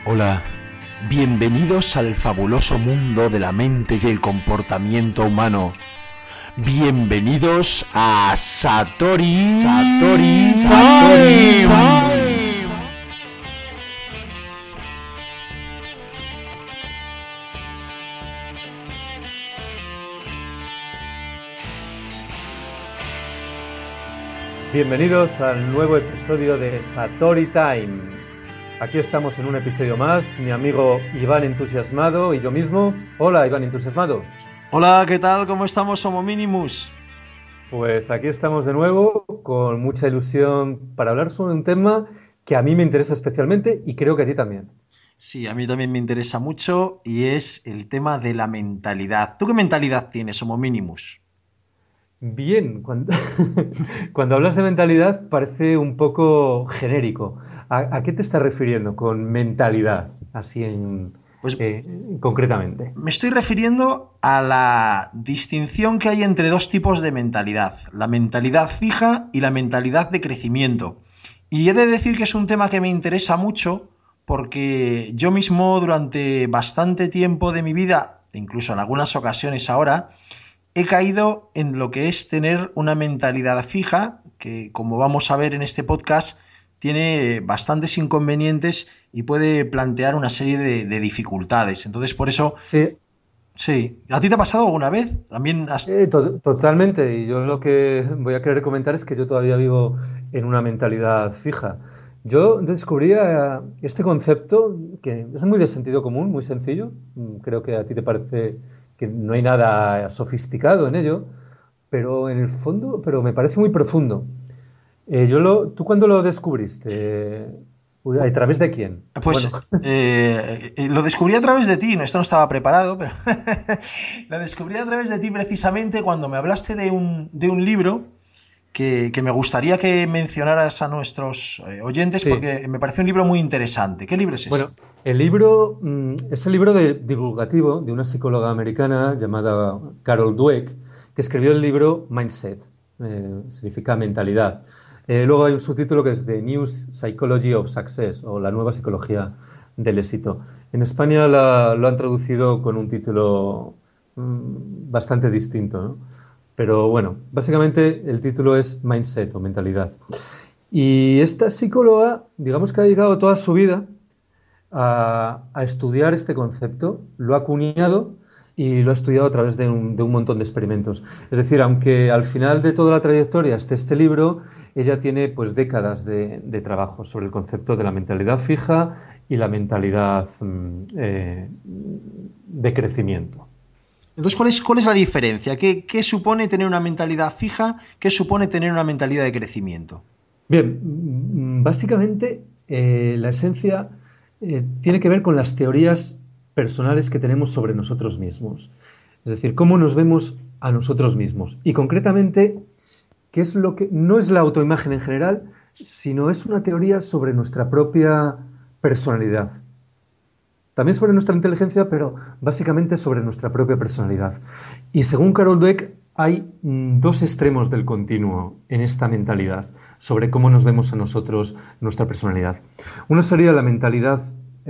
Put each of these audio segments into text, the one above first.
Hola, bienvenidos al fabuloso mundo de la mente y el comportamiento humano. Bienvenidos a Satori Time. Bienvenidos al nuevo episodio de Satori Time. Aquí estamos en un episodio más, mi amigo Iván Entusiasmado y yo mismo. Hola, Iván Entusiasmado. Hola, ¿qué tal? ¿Cómo estamos, Homo Minimus? Pues aquí estamos de nuevo con mucha ilusión para hablar sobre un tema que a mí me interesa especialmente y creo que a ti también. Sí, a mí también me interesa mucho y es el tema de la mentalidad. ¿Tú qué mentalidad tienes, Homo Minimus? Bien, cuando hablas de mentalidad parece un poco genérico. ¿A qué te estás refiriendo con mentalidad, así Pues concretamente? me estoy refiriendo a la distinción que hay entre dos tipos de mentalidad, la mentalidad fija y la mentalidad de crecimiento. Y he de decir que es un tema que me interesa mucho porque yo mismo durante bastante tiempo de mi vida, incluso en algunas ocasiones ahora, he caído en lo que es tener una mentalidad fija, que como vamos a ver en este podcast, tiene bastantes inconvenientes y puede plantear una serie de dificultades. Entonces, por eso, Sí, sí. ¿A ti te ha pasado alguna vez? También has... totalmente. Y yo lo que voy a querer comentar es que yo todavía vivo en una mentalidad fija. Yo descubrí este concepto que es muy de sentido común, muy sencillo. Creo que a ti te parece que no hay nada sofisticado en ello, pero en el fondo, pero me parece muy profundo. ¿Tú cuándo lo descubriste? ¿A través de quién? Bueno, Pues lo descubrí a través de ti, esto no estaba preparado, pero lo descubrí a través de ti precisamente cuando me hablaste de un libro que me gustaría que mencionaras a nuestros oyentes sí. porque me parece un libro muy interesante. ¿Qué libro es ese? Bueno, el libro es el libro divulgativo de una psicóloga americana llamada Carol Dweck, que escribió el libro Mindset, significa mentalidad. Luego hay un subtítulo que es The New Psychology of Success, o la nueva psicología del éxito. En España lo han traducido con un título bastante distinto, ¿no? Pero bueno, básicamente el título es Mindset o mentalidad. Y esta psicóloga, digamos que ha dedicado toda su vida a estudiar este concepto, lo ha acuñado y lo ha estudiado a través de un montón de experimentos. Es decir, aunque al final de toda la trayectoria esté este libro, ella tiene pues décadas de trabajo sobre el concepto de la mentalidad fija y la mentalidad de crecimiento. Entonces, ¿cuál es la diferencia? ¿Qué supone tener una mentalidad fija? ¿Qué supone tener una mentalidad de crecimiento? Bien, básicamente la esencia tiene que ver con las teorías personales que tenemos sobre nosotros mismos. Es decir, cómo nos vemos a nosotros mismos. Y concretamente, qué es lo que no es la autoimagen en general, sino es una teoría sobre nuestra propia personalidad. También sobre nuestra inteligencia, pero básicamente sobre nuestra propia personalidad. Y según Carol Dweck, hay dos extremos del continuo en esta mentalidad, sobre cómo nos vemos a nosotros, nuestra personalidad. Una sería la mentalidad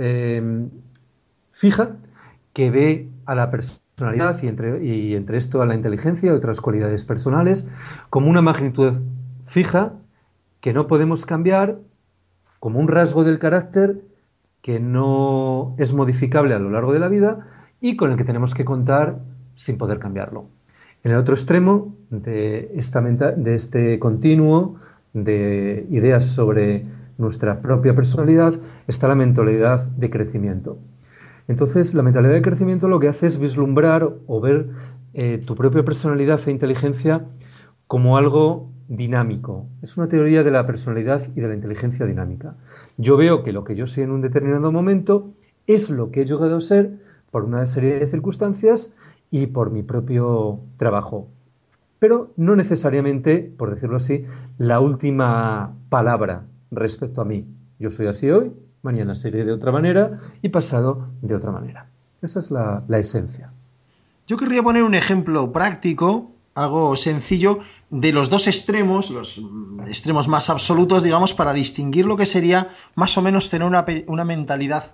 fija, que ve a la personalidad y entre esto a la inteligencia y otras cualidades personales como una magnitud fija que no podemos cambiar, como un rasgo del carácter que no es modificable a lo largo de la vida y con el que tenemos que contar sin poder cambiarlo. En el otro extremo de este continuo de ideas sobre nuestra propia personalidad está la mentalidad de crecimiento. Entonces, la mentalidad de crecimiento lo que hace es vislumbrar o ver tu propia personalidad e inteligencia como algo dinámico. Es una teoría de la personalidad y de la inteligencia dinámica. Yo veo que lo que yo soy en un determinado momento es lo que he llegado a ser por una serie de circunstancias y por mi propio trabajo. Pero no necesariamente, por decirlo así, la última palabra respecto a mí. Yo soy así hoy, mañana seré de otra manera y pasado de otra manera. Esa es la esencia. Yo querría poner un ejemplo práctico, algo sencillo, de los dos extremos, los extremos más absolutos, digamos, para distinguir lo que sería más o menos tener una mentalidad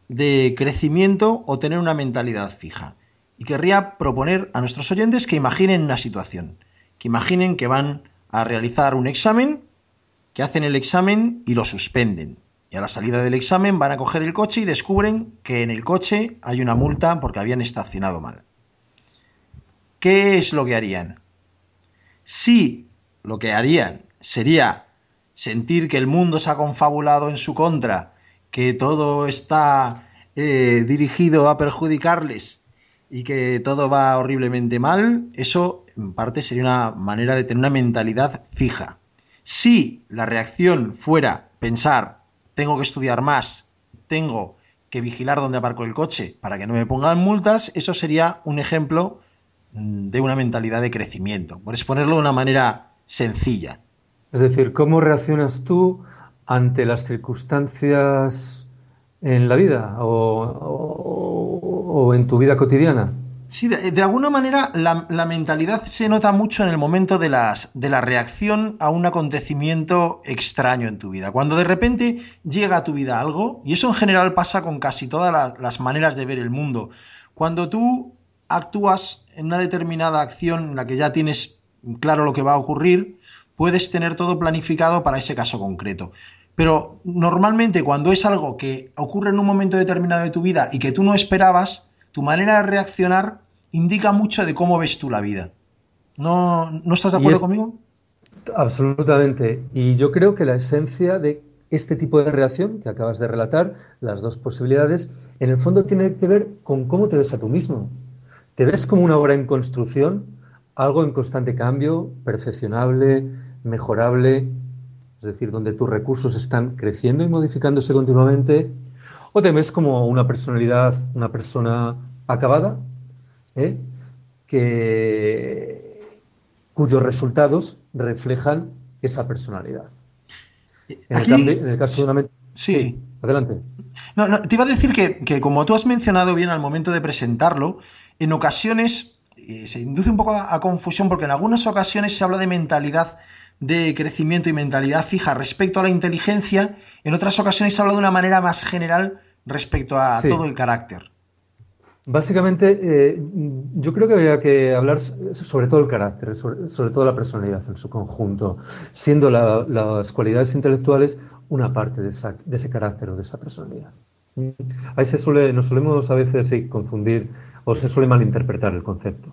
de crecimiento o tener una mentalidad fija. Y querría proponer a nuestros oyentes que imaginen una situación, que imaginen que van a realizar un examen, que hacen el examen y lo suspenden. Y a la salida del examen van a coger el coche y descubren que en el coche hay una multa porque habían estacionado mal. ¿Qué es lo que harían? Si lo que harían sería sentir que el mundo se ha confabulado en su contra, que todo está dirigido a perjudicarles y que todo va horriblemente mal, eso en parte sería una manera de tener una mentalidad fija. Si la reacción fuera pensar, tengo que estudiar más, tengo que vigilar dónde aparco el coche para que no me pongan multas, eso sería un ejemplo de una mentalidad de crecimiento, por exponerlo de una manera sencilla. Es decir, ¿cómo reaccionas tú ante las circunstancias en la vida o en tu vida cotidiana? Sí, de alguna manera la mentalidad se nota mucho en el momento de la reacción a un acontecimiento extraño en tu vida. Cuando de repente llega a tu vida algo, y eso en general pasa con casi todas las maneras de ver el mundo, cuando tú actúas en una determinada acción en la que ya tienes claro lo que va a ocurrir, puedes tener todo planificado para ese caso concreto. Pero normalmente cuando es algo que ocurre en un momento determinado de tu vida y que tú no esperabas, tu manera de reaccionar indica mucho de cómo ves tú la vida. ¿No estás de acuerdo conmigo? Absolutamente. Y yo creo que la esencia de este tipo de reacción que acabas de relatar, las dos posibilidades, en el fondo tiene que ver con cómo te ves a tú mismo. ¿Te ves como una obra en construcción, algo en constante cambio, perfeccionable, mejorable, es decir, donde tus recursos están creciendo y modificándose continuamente? ¿O te ves como una personalidad, una persona acabada, ¿eh? Cuyos resultados reflejan esa personalidad? Aquí, En el caso de una mente... sí. Sí, adelante. No, te iba a decir que como tú has mencionado bien al momento de presentarlo, en ocasiones se induce un poco a confusión porque en algunas ocasiones se habla de mentalidad de crecimiento y mentalidad fija respecto a la inteligencia, en otras ocasiones se habla de una manera más general respecto a todo Sí. el carácter. Básicamente, yo creo que habría que hablar sobre todo el carácter, sobre todo la personalidad en su conjunto, siendo las cualidades intelectuales una parte de ese carácter o de esa personalidad. Ahí nos solemos a veces sí, confundir o se suele malinterpretar el concepto.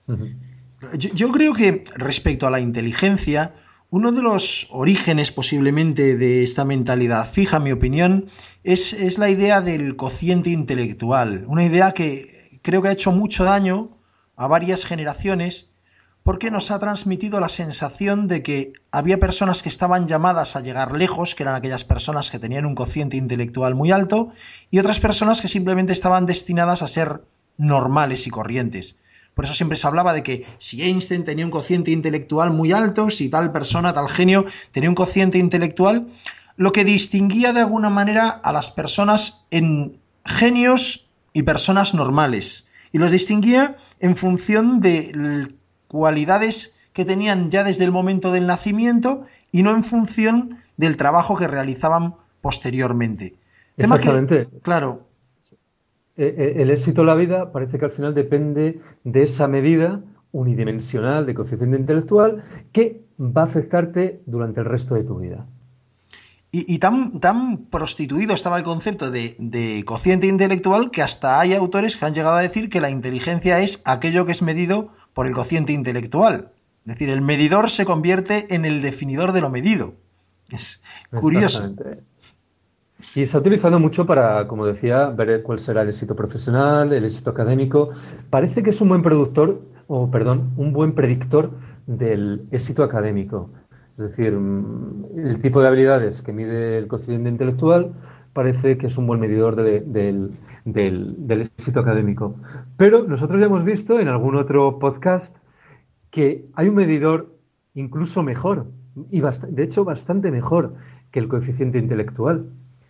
Yo creo que respecto a la inteligencia, uno de los orígenes posiblemente de esta mentalidad fija, en mi opinión, es la idea del cociente intelectual. Una idea que creo que ha hecho mucho daño a varias generaciones porque nos ha transmitido la sensación de que había personas que estaban llamadas a llegar lejos, que eran aquellas personas que tenían un cociente intelectual muy alto, y otras personas que simplemente estaban destinadas a ser normales y corrientes. Por eso siempre se hablaba de que si Einstein tenía un cociente intelectual muy alto, si tal persona, tal genio tenía un cociente intelectual, lo que distinguía de alguna manera a las personas en genios y personas normales. Y los distinguía en función de cualidades que tenían ya desde el momento del nacimiento y no en función del trabajo que realizaban posteriormente. Tema Exactamente. que, claro, El éxito en la vida parece que al final depende de esa medida unidimensional de coeficiente intelectual que va a afectarte durante el resto de tu vida. y tan prostituido estaba el concepto de cociente intelectual que hasta hay autores que han llegado a decir que la inteligencia es aquello que es medido por el cociente intelectual. Es decir, el medidor se convierte en el definidor de lo medido. Es curioso. Exactamente. Y se ha utilizado mucho para, como decía, ver cuál será el éxito profesional, el éxito académico. Parece que es un buen un buen predictor del éxito académico. Es decir, el tipo de habilidades que mide el coeficiente intelectual parece que es un buen medidor del éxito académico. Pero nosotros ya hemos visto en algún otro podcast que hay un medidor incluso mejor, y de hecho bastante mejor que el coeficiente intelectual.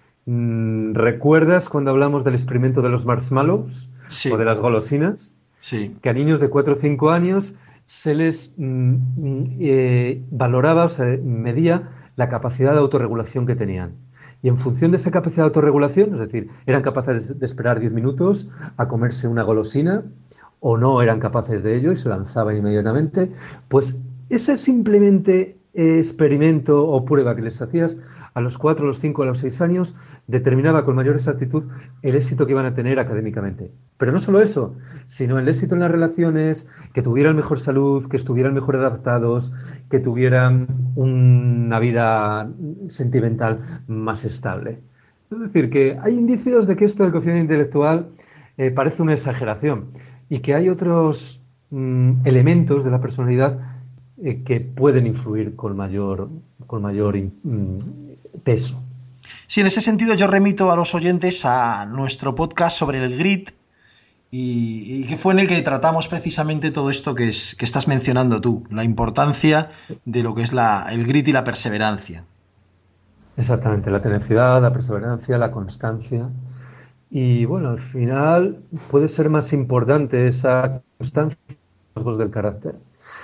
¿Recuerdas cuando hablamos del experimento de los marshmallows o de Sí, las golosinas? sí. Que a niños de 4 o 5 años se les valoraba, o se medía la capacidad de autorregulación que tenían. Y en función de esa capacidad de autorregulación, es decir, eran capaces de esperar 10 minutos a comerse una golosina o no eran capaces de ello y se lanzaban inmediatamente, pues ese simplemente experimento o prueba que les hacías a los 4, a los 5, a los 6 años determinaba con mayor exactitud el éxito que iban a tener académicamente. Pero no solo eso, sino el éxito en las relaciones, que tuvieran mejor salud, que estuvieran mejor adaptados, que tuvieran una vida sentimental más estable. Es decir, que hay indicios de que esto del coeficiente intelectual parece una exageración y que hay otros elementos de la personalidad que pueden influir con mayor peso. Sí, en ese sentido yo remito a los oyentes a nuestro podcast sobre el grit y que fue en el que tratamos precisamente todo esto que estás mencionando tú, la importancia de lo que es el grit y la perseverancia. Exactamente, la tenacidad, la perseverancia, la constancia. Y bueno, al final puede ser más importante esa constancia que los rasgos del carácter.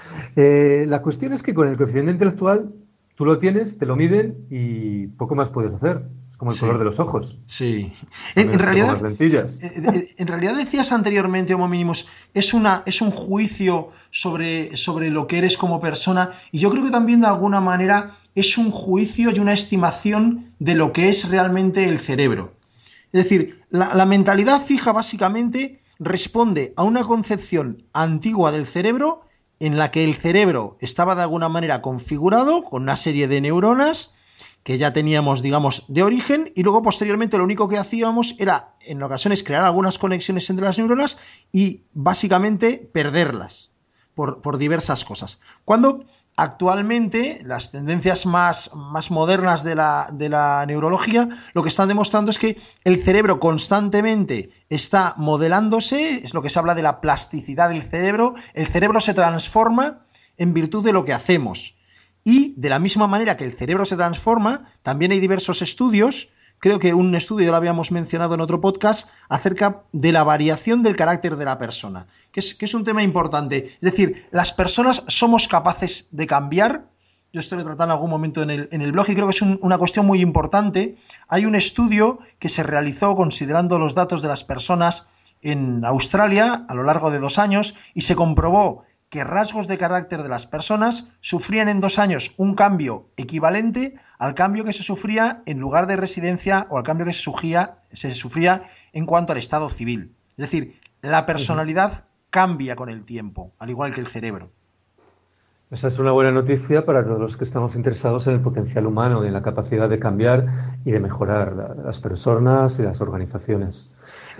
La cuestión es que con el coeficiente intelectual tú lo tienes, te lo miden y poco más puedes hacer. Es como el color de los ojos. Sí. En realidad, lentillas. En realidad decías anteriormente, Homo Minimus, es un juicio sobre lo que eres como persona, y yo creo que también de alguna manera es un juicio y una estimación de lo que es realmente el cerebro. Es decir, la mentalidad fija básicamente responde a una concepción antigua del cerebro en la que el cerebro estaba de alguna manera configurado con una serie de neuronas que ya teníamos, digamos, de origen, y luego posteriormente lo único que hacíamos era, en ocasiones, crear algunas conexiones entre las neuronas y básicamente perderlas por diversas cosas. Cuando actualmente las tendencias más modernas de la neurología lo que están demostrando es que el cerebro constantemente está modelándose, es lo que se habla de la plasticidad del cerebro. El cerebro se transforma en virtud de lo que hacemos. Y de la misma manera que el cerebro se transforma, también hay diversos estudios, creo que un estudio ya lo habíamos mencionado en otro podcast, acerca de la variación del carácter de la persona, que es un tema importante. Es decir, las personas somos capaces de cambiar. Yo esto lo he tratado en algún momento en el blog y creo que es una cuestión muy importante. Hay un estudio que se realizó considerando los datos de las personas en Australia a lo largo de 2 años y se comprobó que rasgos de carácter de las personas sufrían en 2 años un cambio equivalente al cambio que se sufría en lugar de residencia o al cambio que se sufría en cuanto al estado civil. Es decir, la personalidad cambia con el tiempo, al igual que el cerebro. Esa es una buena noticia para todos los que estamos interesados en el potencial humano y en la capacidad de cambiar y de mejorar las personas y las organizaciones.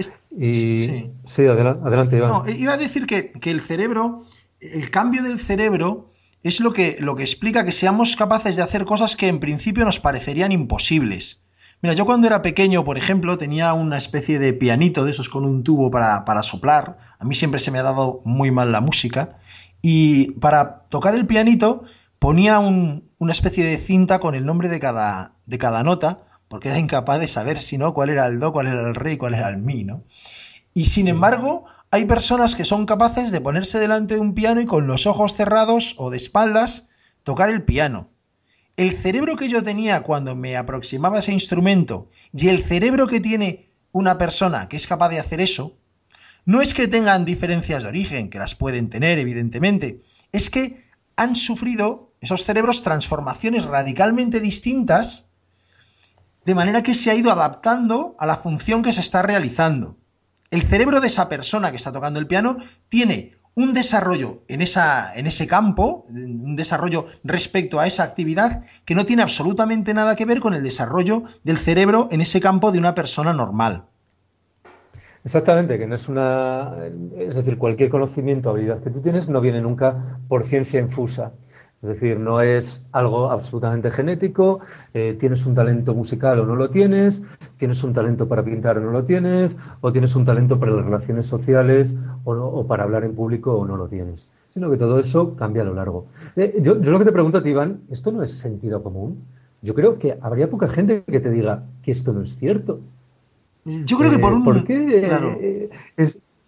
Sí, adelante, Iván. No, iba a decir que el cerebro, el cambio del cerebro es lo que explica que seamos capaces de hacer cosas que en principio nos parecerían imposibles. Mira, yo cuando era pequeño, por ejemplo, tenía una especie de pianito de esos con un tubo para soplar. A mí siempre se me ha dado muy mal la música. Y para tocar el pianito ponía una especie de cinta con el nombre de cada nota, porque era incapaz de saber si no cuál era el do, cuál era el re y cuál era el mi, ¿no? Y sin embargo, hay personas que son capaces de ponerse delante de un piano y con los ojos cerrados o de espaldas tocar el piano. El cerebro que yo tenía cuando me aproximaba a ese instrumento y el cerebro que tiene una persona que es capaz de hacer eso, no es que tengan diferencias de origen, que las pueden tener, evidentemente, es que han sufrido esos cerebros transformaciones radicalmente distintas, de manera que se ha ido adaptando a la función que se está realizando. El cerebro de esa persona que está tocando el piano tiene un desarrollo en ese campo, un desarrollo respecto a esa actividad que no tiene absolutamente nada que ver con el desarrollo del cerebro en ese campo de una persona normal. Exactamente, que no es es decir, cualquier conocimiento o habilidad que tú tienes no viene nunca por ciencia infusa. Es decir, no es algo absolutamente genético, tienes un talento musical o no lo tienes un talento para pintar o no lo tienes, o tienes un talento para las relaciones sociales o para hablar en público o no lo tienes. Sino que todo eso cambia a lo largo. Yo lo que te pregunto a ti, Iván, ¿esto no es sentido común? Yo creo que habría poca gente que te diga que esto no es cierto. Yo creo que ¿Por qué? Claro.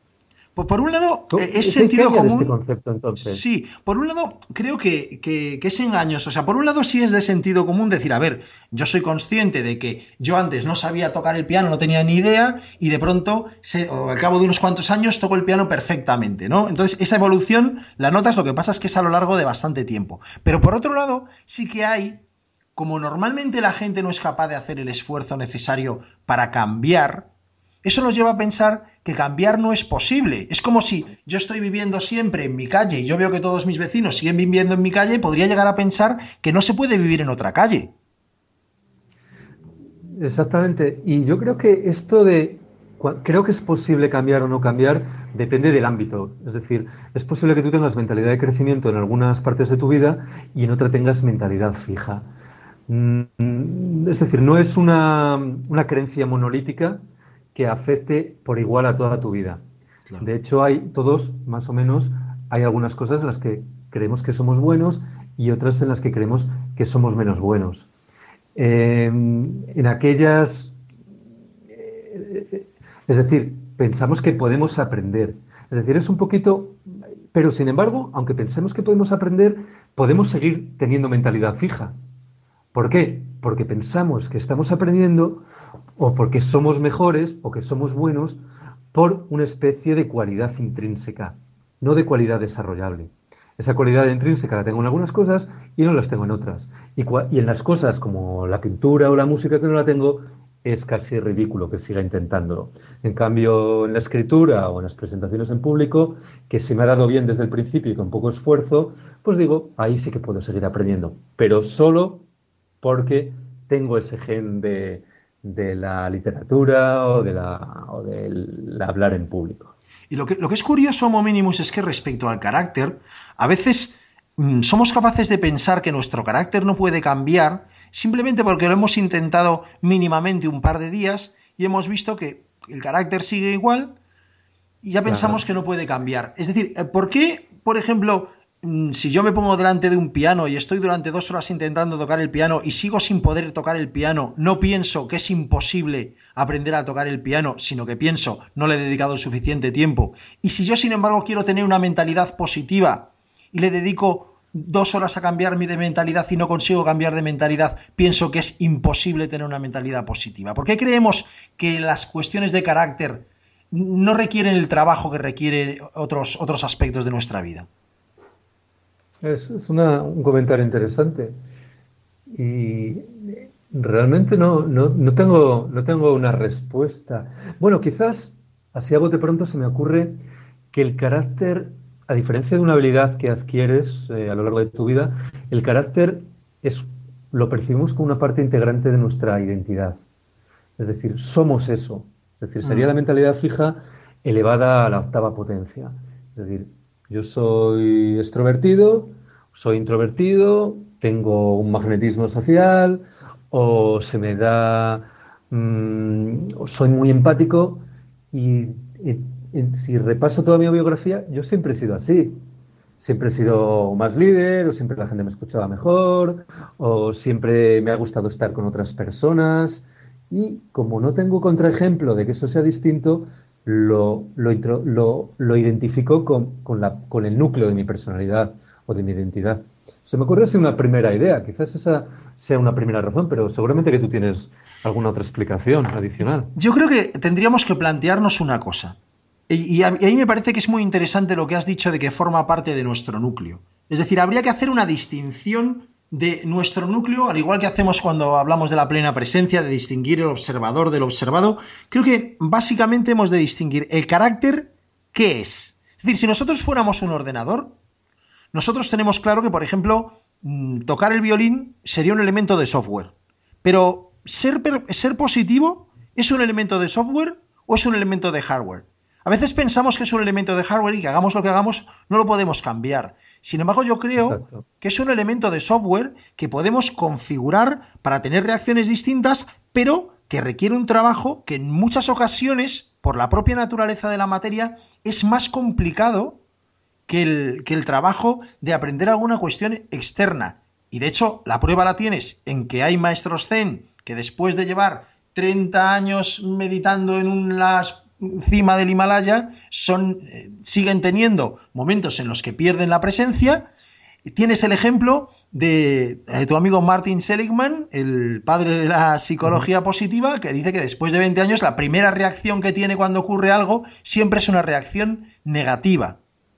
Por un lado, es ¿Qué sentido hay de común. este concepto entonces? Sí, por un lado, creo que es engañoso. O sea, por un lado sí es de sentido común decir, a ver, yo soy consciente de que yo antes no sabía tocar el piano, no tenía ni idea, y de pronto, al cabo de unos cuantos años, toco el piano perfectamente, ¿no? Entonces, esa evolución la notas, lo que pasa es que es a lo largo de bastante tiempo. Pero por otro lado, sí que hay, como normalmente la gente no es capaz de hacer el esfuerzo necesario para cambiar, eso nos lleva a pensar que cambiar no es posible. Es como si yo estoy viviendo siempre en mi calle y yo veo que todos mis vecinos siguen viviendo en mi calle, podría llegar a pensar que no se puede vivir en otra calle. Exactamente. Y yo creo que esto de, creo que es posible cambiar o no cambiar, depende del ámbito. Es decir, es posible que tú tengas mentalidad de crecimiento en algunas partes de tu vida y en otra tengas mentalidad fija. Es decir, no es una creencia monolítica que afecte por igual a toda tu vida. Claro. De hecho, hay todos, más o menos, hay algunas cosas en las que creemos que somos buenos y otras en las que creemos que somos menos buenos. En aquellas, es decir, pensamos que podemos aprender. Es decir, es un poquito, pero sin embargo, aunque pensemos que podemos aprender, podemos seguir teniendo mentalidad fija. ¿Por qué? Porque pensamos que estamos aprendiendo o porque somos mejores o que somos buenos por una especie de cualidad intrínseca, no de cualidad desarrollable. Esa cualidad intrínseca la tengo en algunas cosas y no las tengo en otras. Y en las cosas como la pintura o la música que no la tengo, es casi ridículo que siga intentándolo. En cambio, en la escritura o en las presentaciones en público, que se me ha dado bien desde el principio y con poco esfuerzo, pues digo, ahí sí que puedo seguir aprendiendo. Pero solo porque tengo ese gen de la literatura o del hablar en público. Y lo que es curioso, Homo Minimus, es que respecto al carácter, a veces somos capaces de pensar que nuestro carácter no puede cambiar simplemente porque lo hemos intentado mínimamente un par de días y hemos visto que el carácter sigue igual y ya pensamos Claro. que no puede cambiar. Es decir, ¿por qué, por ejemplo, si yo me pongo delante de un piano y estoy durante 2 horas intentando tocar el piano y sigo sin poder tocar el piano, no pienso que es imposible aprender a tocar el piano, sino que pienso, no le he dedicado el suficiente tiempo? Y si yo, sin embargo, quiero tener una mentalidad positiva y le dedico 2 horas a cambiar de mentalidad y no consigo cambiar de mentalidad, pienso que es imposible tener una mentalidad positiva. ¿Por qué creemos que las cuestiones de carácter no requieren el trabajo que requieren otros aspectos de nuestra vida? Es un comentario interesante. Y realmente no tengo una respuesta. Bueno, quizás, así a bote pronto se me ocurre que el carácter, a diferencia de una habilidad que adquieres a lo largo de tu vida, el carácter lo percibimos como una parte integrante de nuestra identidad. Es decir, somos eso. Es decir, sería la mentalidad fija elevada a la octava potencia. Es decir, yo soy extrovertido, soy introvertido, tengo un magnetismo social, o se me da, o soy muy empático, y si repaso toda mi biografía, yo siempre he sido así. Siempre he sido más líder, o siempre la gente me escuchaba mejor, o siempre me ha gustado estar con otras personas. Y como no tengo contraejemplo de que eso sea distinto, lo identifico con el núcleo de mi personalidad o de mi identidad. Se me ocurre así una primera idea, quizás esa sea una primera razón, pero seguramente que tú tienes alguna otra explicación adicional. Yo creo que tendríamos que plantearnos una cosa. Y ahí me parece que es muy interesante lo que has dicho de que forma parte de nuestro núcleo. Es decir, habría que hacer una distinción de nuestro núcleo, al igual que hacemos cuando hablamos de la plena presencia, de distinguir el observador del observado. Creo que básicamente hemos de distinguir el carácter, ¿qué es? Es decir, si nosotros fuéramos un ordenador, nosotros tenemos claro que, por ejemplo, tocar el violín sería un elemento de software. Pero ser positivo, ¿es un elemento de software o es un elemento de hardware? A veces pensamos que es un elemento de hardware y que hagamos lo que hagamos no lo podemos cambiar. Sin embargo, yo creo Exacto. que es un elemento de software que podemos configurar para tener reacciones distintas, pero que requiere un trabajo que en muchas ocasiones, por la propia naturaleza de la materia, es más complicado que el trabajo de aprender alguna cuestión externa. Y de hecho, la prueba la tienes en que hay maestros zen que después de llevar 30 años meditando en cima del Himalaya siguen teniendo momentos en los que pierden la presencia. Tienes el ejemplo de tu amigo Martin Seligman, el padre de la psicología positiva, que dice que después de 20 años la primera reacción que tiene cuando ocurre algo siempre es una reacción negativa.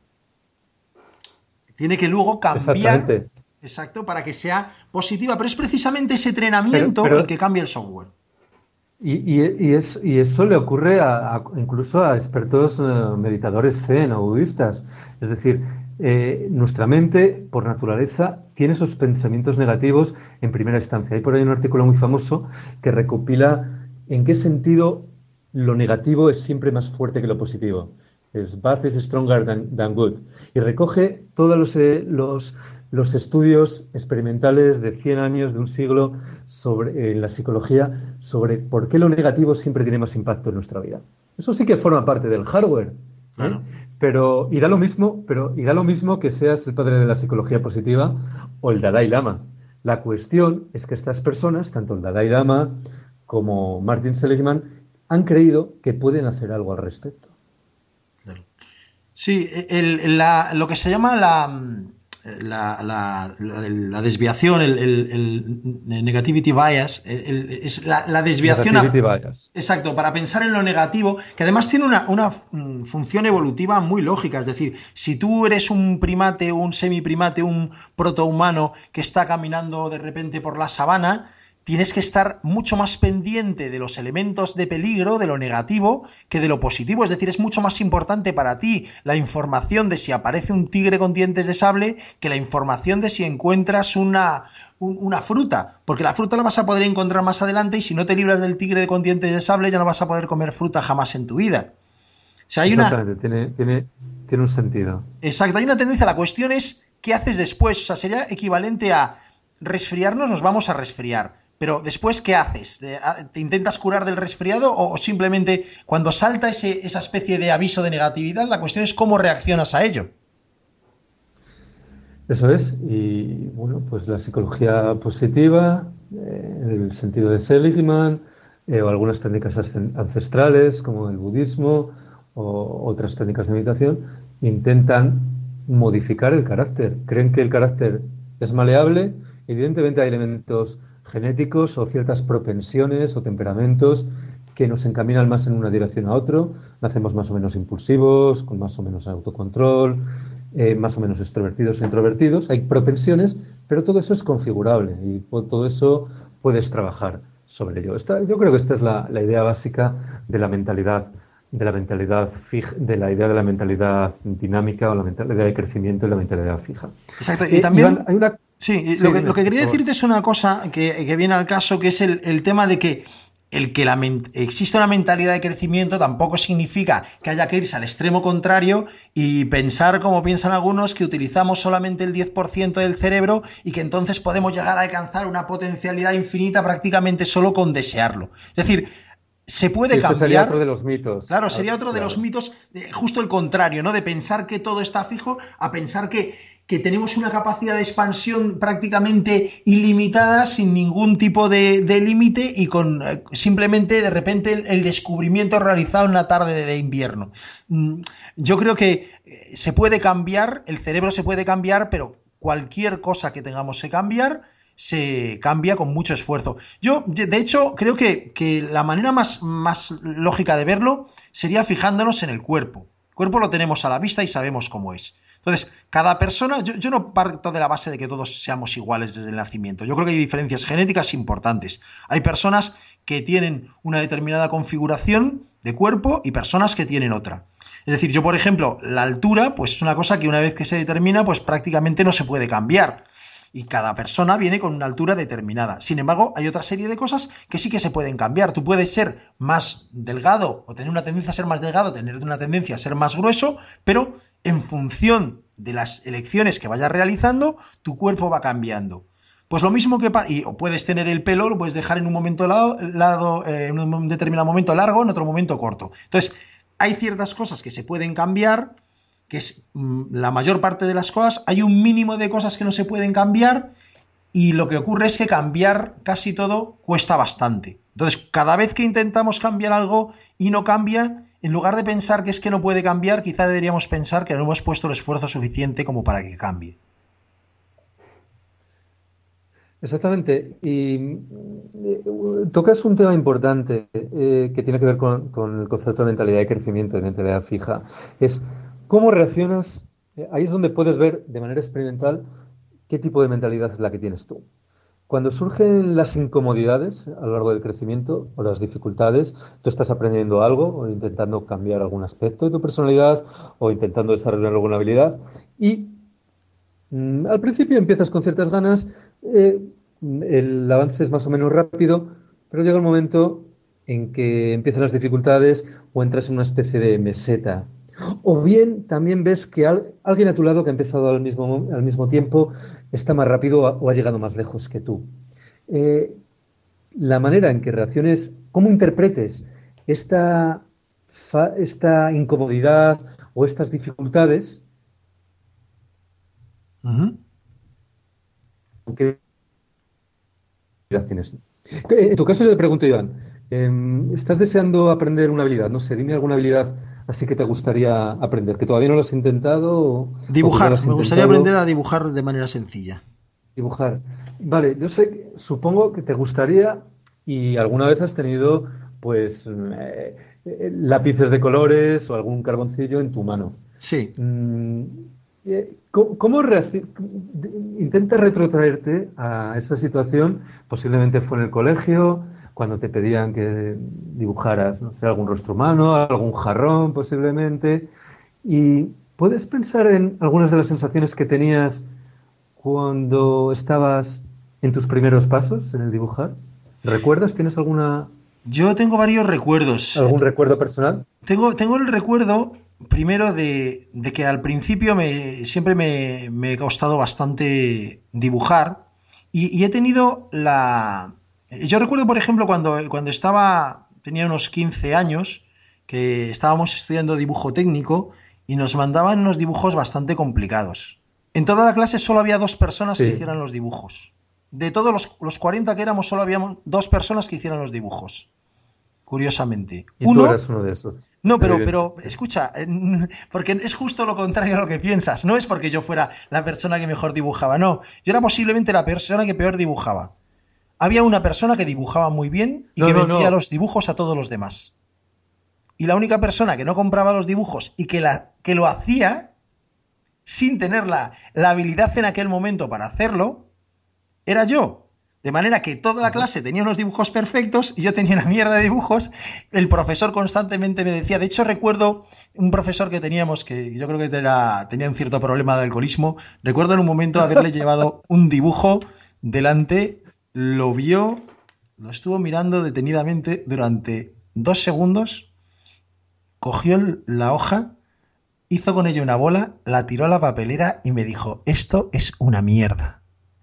Tiene que luego cambiar, exacto, para que sea positiva, pero es precisamente ese entrenamiento el que cambia el software. Y eso le ocurre incluso a expertos meditadores zen o budistas. Es decir, nuestra mente, por naturaleza, tiene esos pensamientos negativos en primera instancia. Hay por ahí un artículo muy famoso que recopila en qué sentido lo negativo es siempre más fuerte que lo positivo. Es bad is stronger than good. Y recoge todos los estudios experimentales de 100 años, de un siglo, en la psicología, sobre por qué lo negativo siempre tiene más impacto en nuestra vida. Eso sí que forma parte del hardware. Claro. Pero da lo mismo que seas el padre de la psicología positiva o el Dalai Lama. La cuestión es que estas personas, tanto el Dalai Lama como Martin Seligman, han creído que pueden hacer algo al respecto. Claro. Sí, lo que se llama la desviación, el negativity bias, es la desviación. Bias. Exacto, para pensar en lo negativo, que además tiene una función evolutiva muy lógica. Es decir, si tú eres un primate, un semiprimate, un protohumano que está caminando de repente por la sabana, tienes que estar mucho más pendiente de los elementos de peligro, de lo negativo, que de lo positivo. Es decir, es mucho más importante para ti la información de si aparece un tigre con dientes de sable que la información de si encuentras una fruta. Porque la fruta la vas a poder encontrar más adelante y si no te libras del tigre con dientes de sable ya no vas a poder comer fruta jamás en tu vida. O sea, exactamente, tiene un sentido. Exacto, hay una tendencia. La cuestión es ¿qué haces después? O sea, sería equivalente a resfriarnos, nos vamos a resfriar. Pero después, ¿qué haces? ¿Te intentas curar del resfriado o simplemente cuando salta esa especie de aviso de negatividad, la cuestión es cómo reaccionas a ello? Eso es. Y bueno, pues la psicología positiva, en el sentido de Seligman, o algunas técnicas ancestrales como el budismo o otras técnicas de meditación, intentan modificar el carácter. Creen que el carácter es maleable. Evidentemente hay elementos genéticos o ciertas propensiones o temperamentos que nos encaminan más en una dirección a otro. Nacemos más o menos impulsivos, con más o menos autocontrol, más o menos extrovertidos o introvertidos. Hay propensiones, pero todo eso es configurable y todo eso puedes trabajar sobre ello. Yo creo que esta es la idea básica de la mentalidad fija, de la idea de la mentalidad dinámica o la mentalidad de crecimiento y la mentalidad fija. Exacto. Y también Iván, hay una... Sí, lo que quería decirte es una cosa que viene al caso, que es el tema de que existe una mentalidad de crecimiento tampoco significa que haya que irse al extremo contrario y pensar, como piensan algunos, que utilizamos solamente el 10% del cerebro y que entonces podemos llegar a alcanzar una potencialidad infinita prácticamente solo con desearlo. Es decir, se puede cambiar. Sería otro de los mitos. Claro, sería otro de los mitos, justo el contrario, ¿no? De pensar que todo está fijo a pensar que tenemos una capacidad de expansión prácticamente ilimitada, sin ningún tipo de límite y con simplemente de repente el descubrimiento realizado en una tarde de invierno. Yo creo que se puede cambiar, el cerebro se puede cambiar, pero cualquier cosa que tengamos que cambiar se cambia con mucho esfuerzo. Yo, de hecho, creo que la manera más lógica de verlo sería fijándonos en el cuerpo. El cuerpo lo tenemos a la vista y sabemos cómo es. Entonces, cada persona, yo no parto de la base de que todos seamos iguales desde el nacimiento. Yo creo que hay diferencias genéticas importantes. Hay personas que tienen una determinada configuración de cuerpo y personas que tienen otra. Es decir, yo, por ejemplo, la altura, pues es una cosa que una vez que se determina, pues prácticamente no se puede cambiar. Y cada persona viene con una altura determinada. Sin embargo, hay otra serie de cosas que sí que se pueden cambiar. Tú puedes ser más delgado o tener una tendencia a ser más delgado, tener una tendencia a ser más grueso, pero en función de las elecciones que vayas realizando, tu cuerpo va cambiando. Pues lo mismo que o puedes tener el pelo, lo puedes dejar en un momento en un determinado momento largo, en otro momento corto. Entonces, hay ciertas cosas que se pueden cambiar, que es la mayor parte de las cosas. Hay un mínimo de cosas que no se pueden cambiar y lo que ocurre es que cambiar casi todo cuesta bastante. Entonces, cada vez que intentamos cambiar algo y no cambia, en lugar de pensar que es que no puede cambiar, quizá deberíamos pensar que no hemos puesto el esfuerzo suficiente como para que cambie. Exactamente. Y tocas un tema importante que tiene que ver con el concepto de mentalidad de crecimiento, de mentalidad fija. Es cómo reaccionas. Ahí es donde puedes ver de manera experimental qué tipo de mentalidad es la que tienes tú. Cuando surgen las incomodidades a lo largo del crecimiento o las dificultades, tú estás aprendiendo algo o intentando cambiar algún aspecto de tu personalidad o intentando desarrollar alguna habilidad y al principio empiezas con ciertas ganas, el avance es más o menos rápido, pero llega un momento en que empiezan las dificultades o entras en una especie de meseta. O bien también ves que alguien a tu lado que ha empezado al mismo tiempo está más rápido o ha llegado más lejos que tú. Eh, la manera en que reacciones, cómo interpretes esta, esta incomodidad o estas dificultades, Ujú. ¿qué habilidad tienes? En tu caso, yo le pregunto, Iván, ¿estás deseando aprender una habilidad? No sé, dime alguna habilidad así que te gustaría aprender, que todavía no lo has intentado o que ya lo Dibujar. has Me gustaría aprender intentado. a dibujar de manera sencilla. Dibujar. Vale, yo sé, supongo que te gustaría y alguna vez has tenido, pues, lápices de colores o algún carboncillo en tu mano. Sí. Mm, intenta retrotraerte a esa situación? Posiblemente fue en el colegio, cuando te pedían que dibujaras, no sé, algún rostro humano, algún jarrón, posiblemente. Y puedes pensar en algunas de las sensaciones que tenías cuando estabas en tus primeros pasos en el dibujar. ¿Recuerdas? ¿Tienes Yo tengo varios recuerdos. algún recuerdo personal? Tengo el recuerdo, primero, de que al principio siempre me ha costado bastante dibujar y he tenido la... Yo recuerdo, por ejemplo, cuando tenía unos 15 años, que estábamos estudiando dibujo técnico y nos mandaban unos dibujos bastante complicados. En toda la clase solo había dos personas que Sí. hicieran los dibujos. De todos los 40 que éramos, solo había dos personas que hicieran los dibujos, curiosamente. Y tú Uno eras uno de esos, no, pero evidentemente. escucha, porque es justo lo contrario a lo que piensas. No es porque yo fuera la persona que mejor dibujaba, no. Yo era posiblemente la persona que peor dibujaba. Había una persona que dibujaba muy bien y No, que no, vendía no. los dibujos a todos los demás. Y la única persona que no compraba los dibujos y que lo hacía sin tener la habilidad en aquel momento para hacerlo, era yo. De manera que toda la Ajá. clase tenía unos dibujos perfectos y yo tenía una mierda de dibujos. El profesor constantemente me decía, de hecho recuerdo un profesor que teníamos que yo creo que tenía un cierto problema de alcoholismo. Recuerdo en un momento haberle llevado un dibujo delante, lo vio, lo estuvo mirando detenidamente durante 2 segundos, cogió la hoja, hizo con ella una bola, la tiró a la papelera y me dijo, esto es una mierda.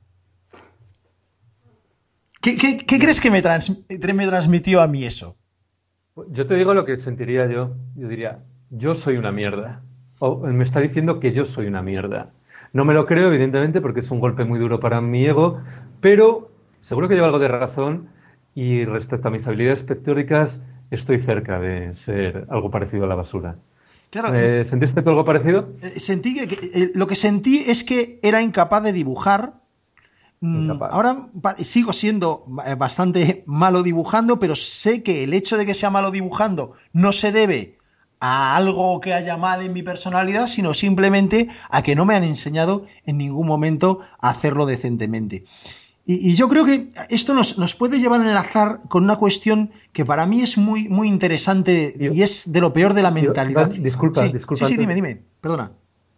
¿Qué Ya. crees que me transmitió a mí eso? Yo te digo lo que sentiría yo. Yo diría, yo soy una mierda. O me está diciendo que yo soy una mierda. No me lo creo, evidentemente, porque es un golpe muy duro para mi ego, pero seguro que lleva algo de razón y respecto a mis habilidades pictóricas, estoy cerca de ser algo parecido a la basura. Claro, ¿Sentiste tú algo parecido? sentí lo que sentí es que era incapaz de dibujar. Incapaz. Ahora sigo siendo bastante malo dibujando, pero sé que el hecho de que sea malo dibujando no se debe a algo que haya mal en mi personalidad, sino simplemente a que no me han enseñado en ningún momento a hacerlo decentemente. Y yo creo que esto nos puede llevar a enlazar con una cuestión que para mí es muy, muy interesante Yo, y es de lo peor de la mentalidad Iván, fija. disculpa, Sí, sí, disculpa sí, antes. dime, perdona.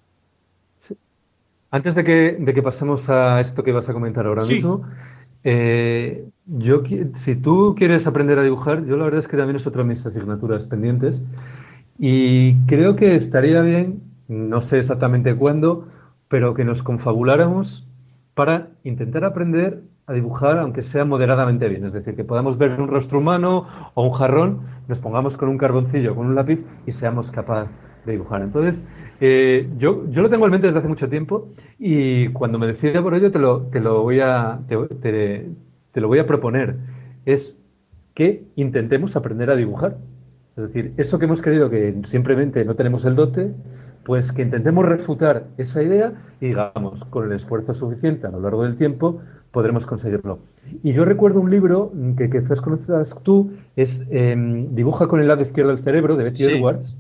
Antes de que pasemos a esto que vas a comentar ahora Sí. mismo, si tú quieres aprender a dibujar, yo la verdad es que también es otra de mis asignaturas pendientes y creo que estaría bien, no sé exactamente cuándo, pero que nos confabuláramos para intentar aprender a dibujar, aunque sea moderadamente bien. Es decir, que podamos ver un rostro humano o un jarrón, nos pongamos con un carboncillo, con un lápiz y seamos capaces de dibujar. Entonces, yo lo tengo en mente desde hace mucho tiempo y cuando me decida por ello te lo voy a proponer. Es que intentemos aprender a dibujar. Es decir, eso que hemos creído que simplemente no tenemos el dote, pues que intentemos refutar esa idea y digamos, con el esfuerzo suficiente a lo largo del tiempo, podremos conseguirlo. Y yo recuerdo un libro que quizás conozcas tú, es Dibuja con el lado izquierdo del cerebro, de Betty Edwards,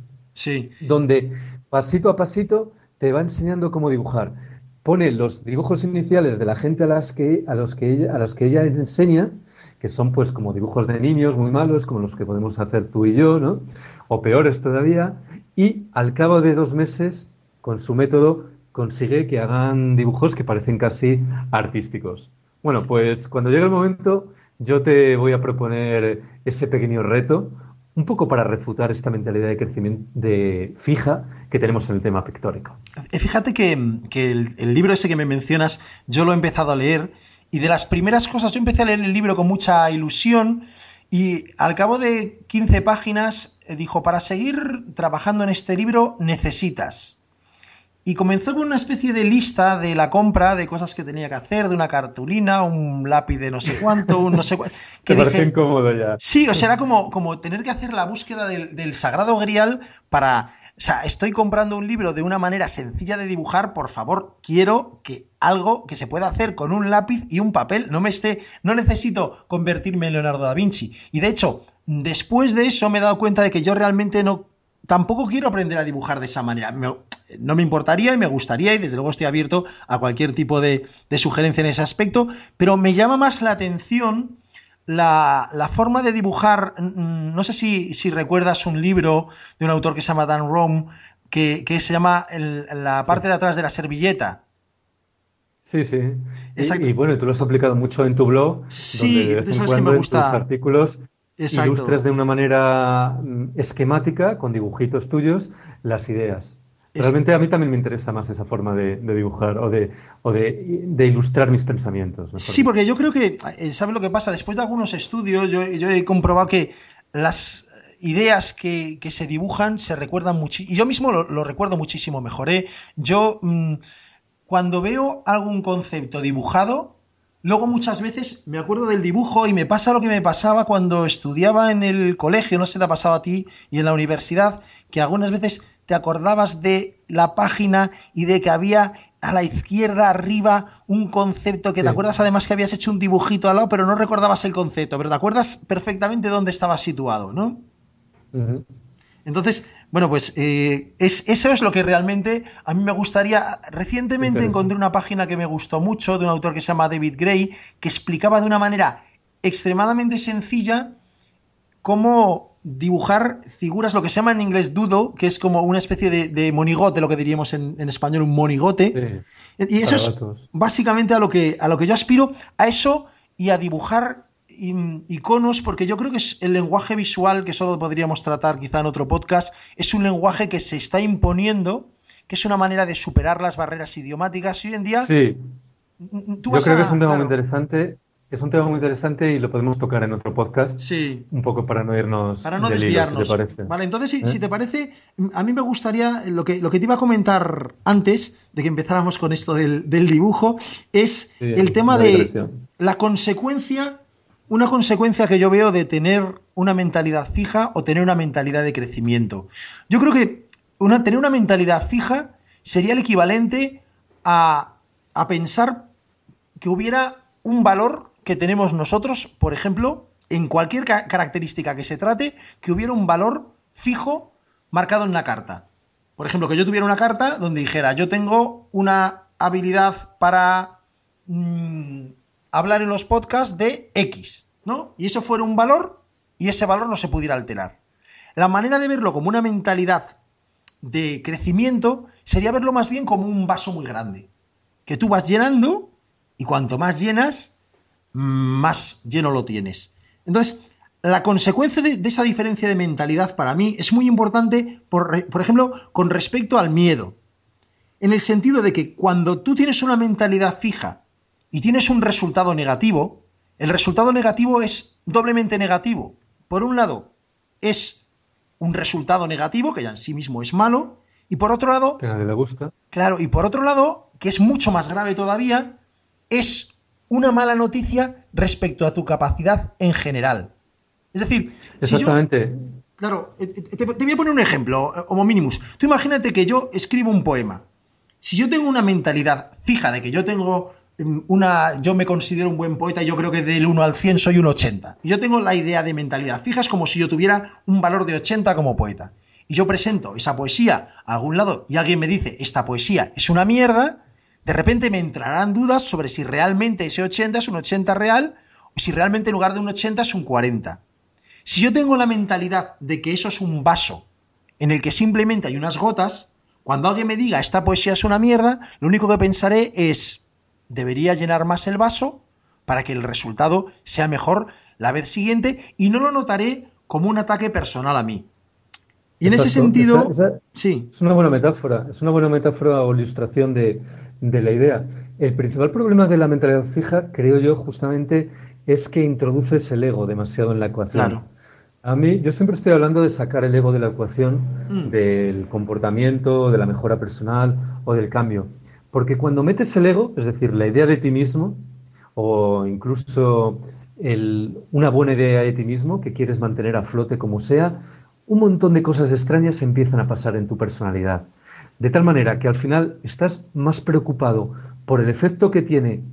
donde pasito a pasito te va enseñando cómo dibujar. Pone los dibujos iniciales de la gente a los que ella enseña, que son pues como dibujos de niños muy malos, como los que podemos hacer tú y yo, ¿no? O peores todavía, y al cabo de 2 meses, con su método, consigue que hagan dibujos que parecen casi artísticos. Bueno, pues cuando llegue el momento, yo te voy a proponer ese pequeño reto, un poco para refutar esta mentalidad de crecimiento fija que tenemos en el tema pictórico. Fíjate que el libro ese que me mencionas, yo lo he empezado a leer, y de las primeras cosas, yo empecé a leer el libro con mucha ilusión, y al cabo de 15 páginas dijo, para seguir trabajando en este libro necesitas. Y comenzó con una especie de lista de la compra de cosas que tenía que hacer, de una cartulina, un lápiz de no sé cuánto, un no sé cuánto. Que parece incómodo ya. Sí, o sea, era como tener que hacer la búsqueda del sagrado grial para... O sea, estoy comprando un libro de una manera sencilla de dibujar, por favor, quiero que algo que se pueda hacer con un lápiz y un papel, no necesito convertirme en Leonardo da Vinci. Y de hecho, después de eso me he dado cuenta de que yo realmente tampoco quiero aprender a dibujar de esa manera. No me importaría y me gustaría, y desde luego estoy abierto a cualquier tipo de sugerencia en ese aspecto, pero me llama más la atención la forma de dibujar. No sé si recuerdas un libro de un autor que se llama Dan Roam, que se llama la parte de atrás de la servilleta. Sí, sí. Y bueno, tú lo has aplicado mucho en tu blog, sí, donde de vez en cuando me gusta. En tus artículos Exacto. Ilustras de una manera esquemática, con dibujitos tuyos, las ideas. Realmente a mí también me interesa más esa forma de dibujar o de ilustrar mis pensamientos. Sí, porque yo creo que, ¿sabes lo que pasa? Después de algunos estudios, yo he comprobado que las ideas que se dibujan se recuerdan mucho, y yo mismo lo recuerdo muchísimo mejor. Yo, cuando veo algún concepto dibujado, luego muchas veces me acuerdo del dibujo y me pasa lo que me pasaba cuando estudiaba en el colegio, no sé si te ha pasado a ti, y en la universidad, que algunas veces te acordabas de la página y de que había a la izquierda arriba un concepto que sí. Te acuerdas además que habías hecho un dibujito al lado, pero no recordabas el concepto, pero te acuerdas perfectamente dónde estaba situado, ¿no? Uh-huh. Entonces, bueno, pues eso es lo que realmente a mí me gustaría. Recientemente encontré una página que me gustó mucho de un autor que se llama David Gray, que explicaba de una manera extremadamente sencilla cómo dibujar figuras, lo que se llama en inglés doodle, que es como una especie de monigote, lo que diríamos en español, un monigote. Sí, y eso es básicamente a lo que yo aspiro, a eso y a dibujar iconos, porque yo creo que es el lenguaje visual, que solo podríamos tratar quizá en otro podcast, es un lenguaje que se está imponiendo, que es una manera de superar las barreras idiomáticas. Y hoy en día... Sí, yo creo que es un tema muy interesante. Es un tema muy interesante y lo podemos tocar en otro podcast. Sí. Un poco para no irnos. Para no desviarnos. Hilo, si te parece. Vale, entonces, si te parece, a mí me gustaría, lo que te iba a comentar antes de que empezáramos con esto del dibujo, es el tema de la consecuencia, una consecuencia que yo veo de tener una mentalidad fija o tener una mentalidad de crecimiento. Yo creo que tener una mentalidad fija sería el equivalente a pensar que hubiera un valor que tenemos nosotros, por ejemplo, en cualquier característica que se trate, que hubiera un valor fijo marcado en una carta. Por ejemplo, que yo tuviera una carta donde dijera, yo tengo una habilidad para hablar en los podcasts de X, ¿no? Y eso fuera un valor y ese valor no se pudiera alterar. La manera de verlo como una mentalidad de crecimiento sería verlo más bien como un vaso muy grande, que tú vas llenando y cuanto más llenas, más lleno lo tienes. Entonces, la consecuencia de esa diferencia de mentalidad para mí es muy importante, por ejemplo, con respecto al miedo. En el sentido de que cuando tú tienes una mentalidad fija y tienes un resultado negativo, el resultado negativo es doblemente negativo. Por un lado, es un resultado negativo, que ya en sí mismo es malo, y por otro lado... Que a nadie le gusta. Claro, y por otro lado, que es mucho más grave todavía, es una mala noticia respecto a tu capacidad en general. Es decir, si yo... Exactamente. Claro, te voy a poner un ejemplo, Homo minimus. Tú imagínate que yo escribo un poema. Si yo tengo una mentalidad fija de que yo tengo yo me considero un buen poeta y yo creo que del 1 al 100 soy un 80. Y yo tengo la idea de mentalidad fija, es como si yo tuviera un valor de 80 como poeta. Y yo presento esa poesía a algún lado y alguien me dice, esta poesía es una mierda, de repente me entrarán dudas sobre si realmente ese 80 es un 80 real o si realmente en lugar de un 80 es un 40. Si yo tengo la mentalidad de que eso es un vaso en el que simplemente hay unas gotas, cuando alguien me diga esta poesía es una mierda, lo único que pensaré es, debería llenar más el vaso para que el resultado sea mejor la vez siguiente y no lo notaré como un ataque personal a mí. Y en ese sentido, sí. Es una buena metáfora o ilustración de la idea. El principal problema de la mentalidad fija, creo yo, justamente, es que introduces el ego demasiado en la ecuación. Claro. A mí, yo siempre estoy hablando de sacar el ego de la ecuación, del comportamiento, de la mejora personal o del cambio. Porque cuando metes el ego, es decir, la idea de ti mismo, o incluso una buena idea de ti mismo que quieres mantener a flote como sea, un montón de cosas extrañas empiezan a pasar en tu personalidad. De tal manera que al final estás más preocupado por el efecto que tienen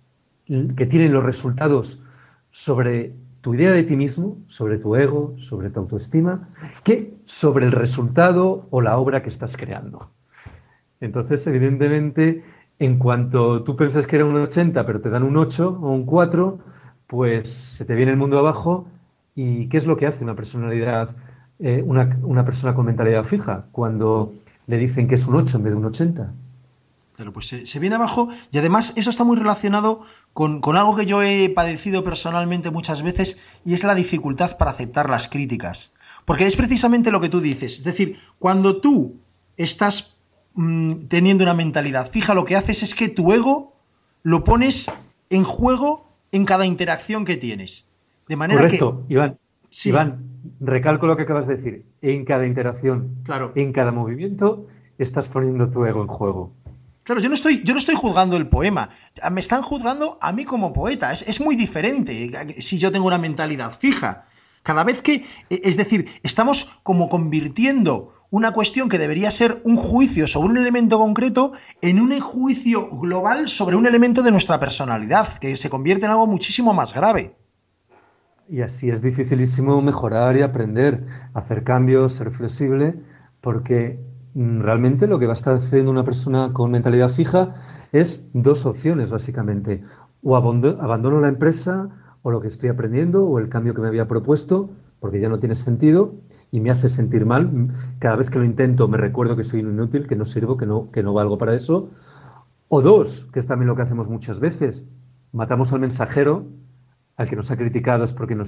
los resultados sobre tu idea de ti mismo, sobre tu ego, sobre tu autoestima, que sobre el resultado o la obra que estás creando. Entonces, evidentemente, en cuanto tú piensas que era un 80, pero te dan un 8 o un 4, pues se te viene el mundo abajo. ¿Y qué es lo que hace una personalidad, una persona con mentalidad fija cuando le dicen que es un 8 en vez de un 80? Claro, pues se viene abajo y además eso está muy relacionado con algo que yo he padecido personalmente muchas veces y es la dificultad para aceptar las críticas. Porque es precisamente lo que tú dices. Es decir, cuando tú estás teniendo una mentalidad fija, lo que haces es que tu ego lo pones en juego en cada interacción que tienes. De manera Correcto, que... Iván. Sí, Iván, recalco lo que acabas de decir. En cada interacción, claro. en cada movimiento, estás poniendo tu ego en juego. Claro, yo no estoy juzgando el poema. Me están juzgando a mí como poeta. Es muy diferente si yo tengo una mentalidad fija. Cada vez que... Es decir, estamos como convirtiendo una cuestión que debería ser un juicio sobre un elemento concreto en un juicio global sobre un elemento de nuestra personalidad, que se convierte en algo muchísimo más grave. Y así es dificilísimo mejorar y aprender, hacer cambios, ser flexible, porque realmente lo que va a estar haciendo una persona con mentalidad fija es dos opciones, básicamente. O abandono la empresa, o lo que estoy aprendiendo, o el cambio que me había propuesto, porque ya no tiene sentido y me hace sentir mal. Cada vez que lo intento me recuerdo que soy inútil, que no sirvo, que no valgo para eso. O dos, que es también lo que hacemos muchas veces. Matamos al mensajero, al que nos ha criticado es porque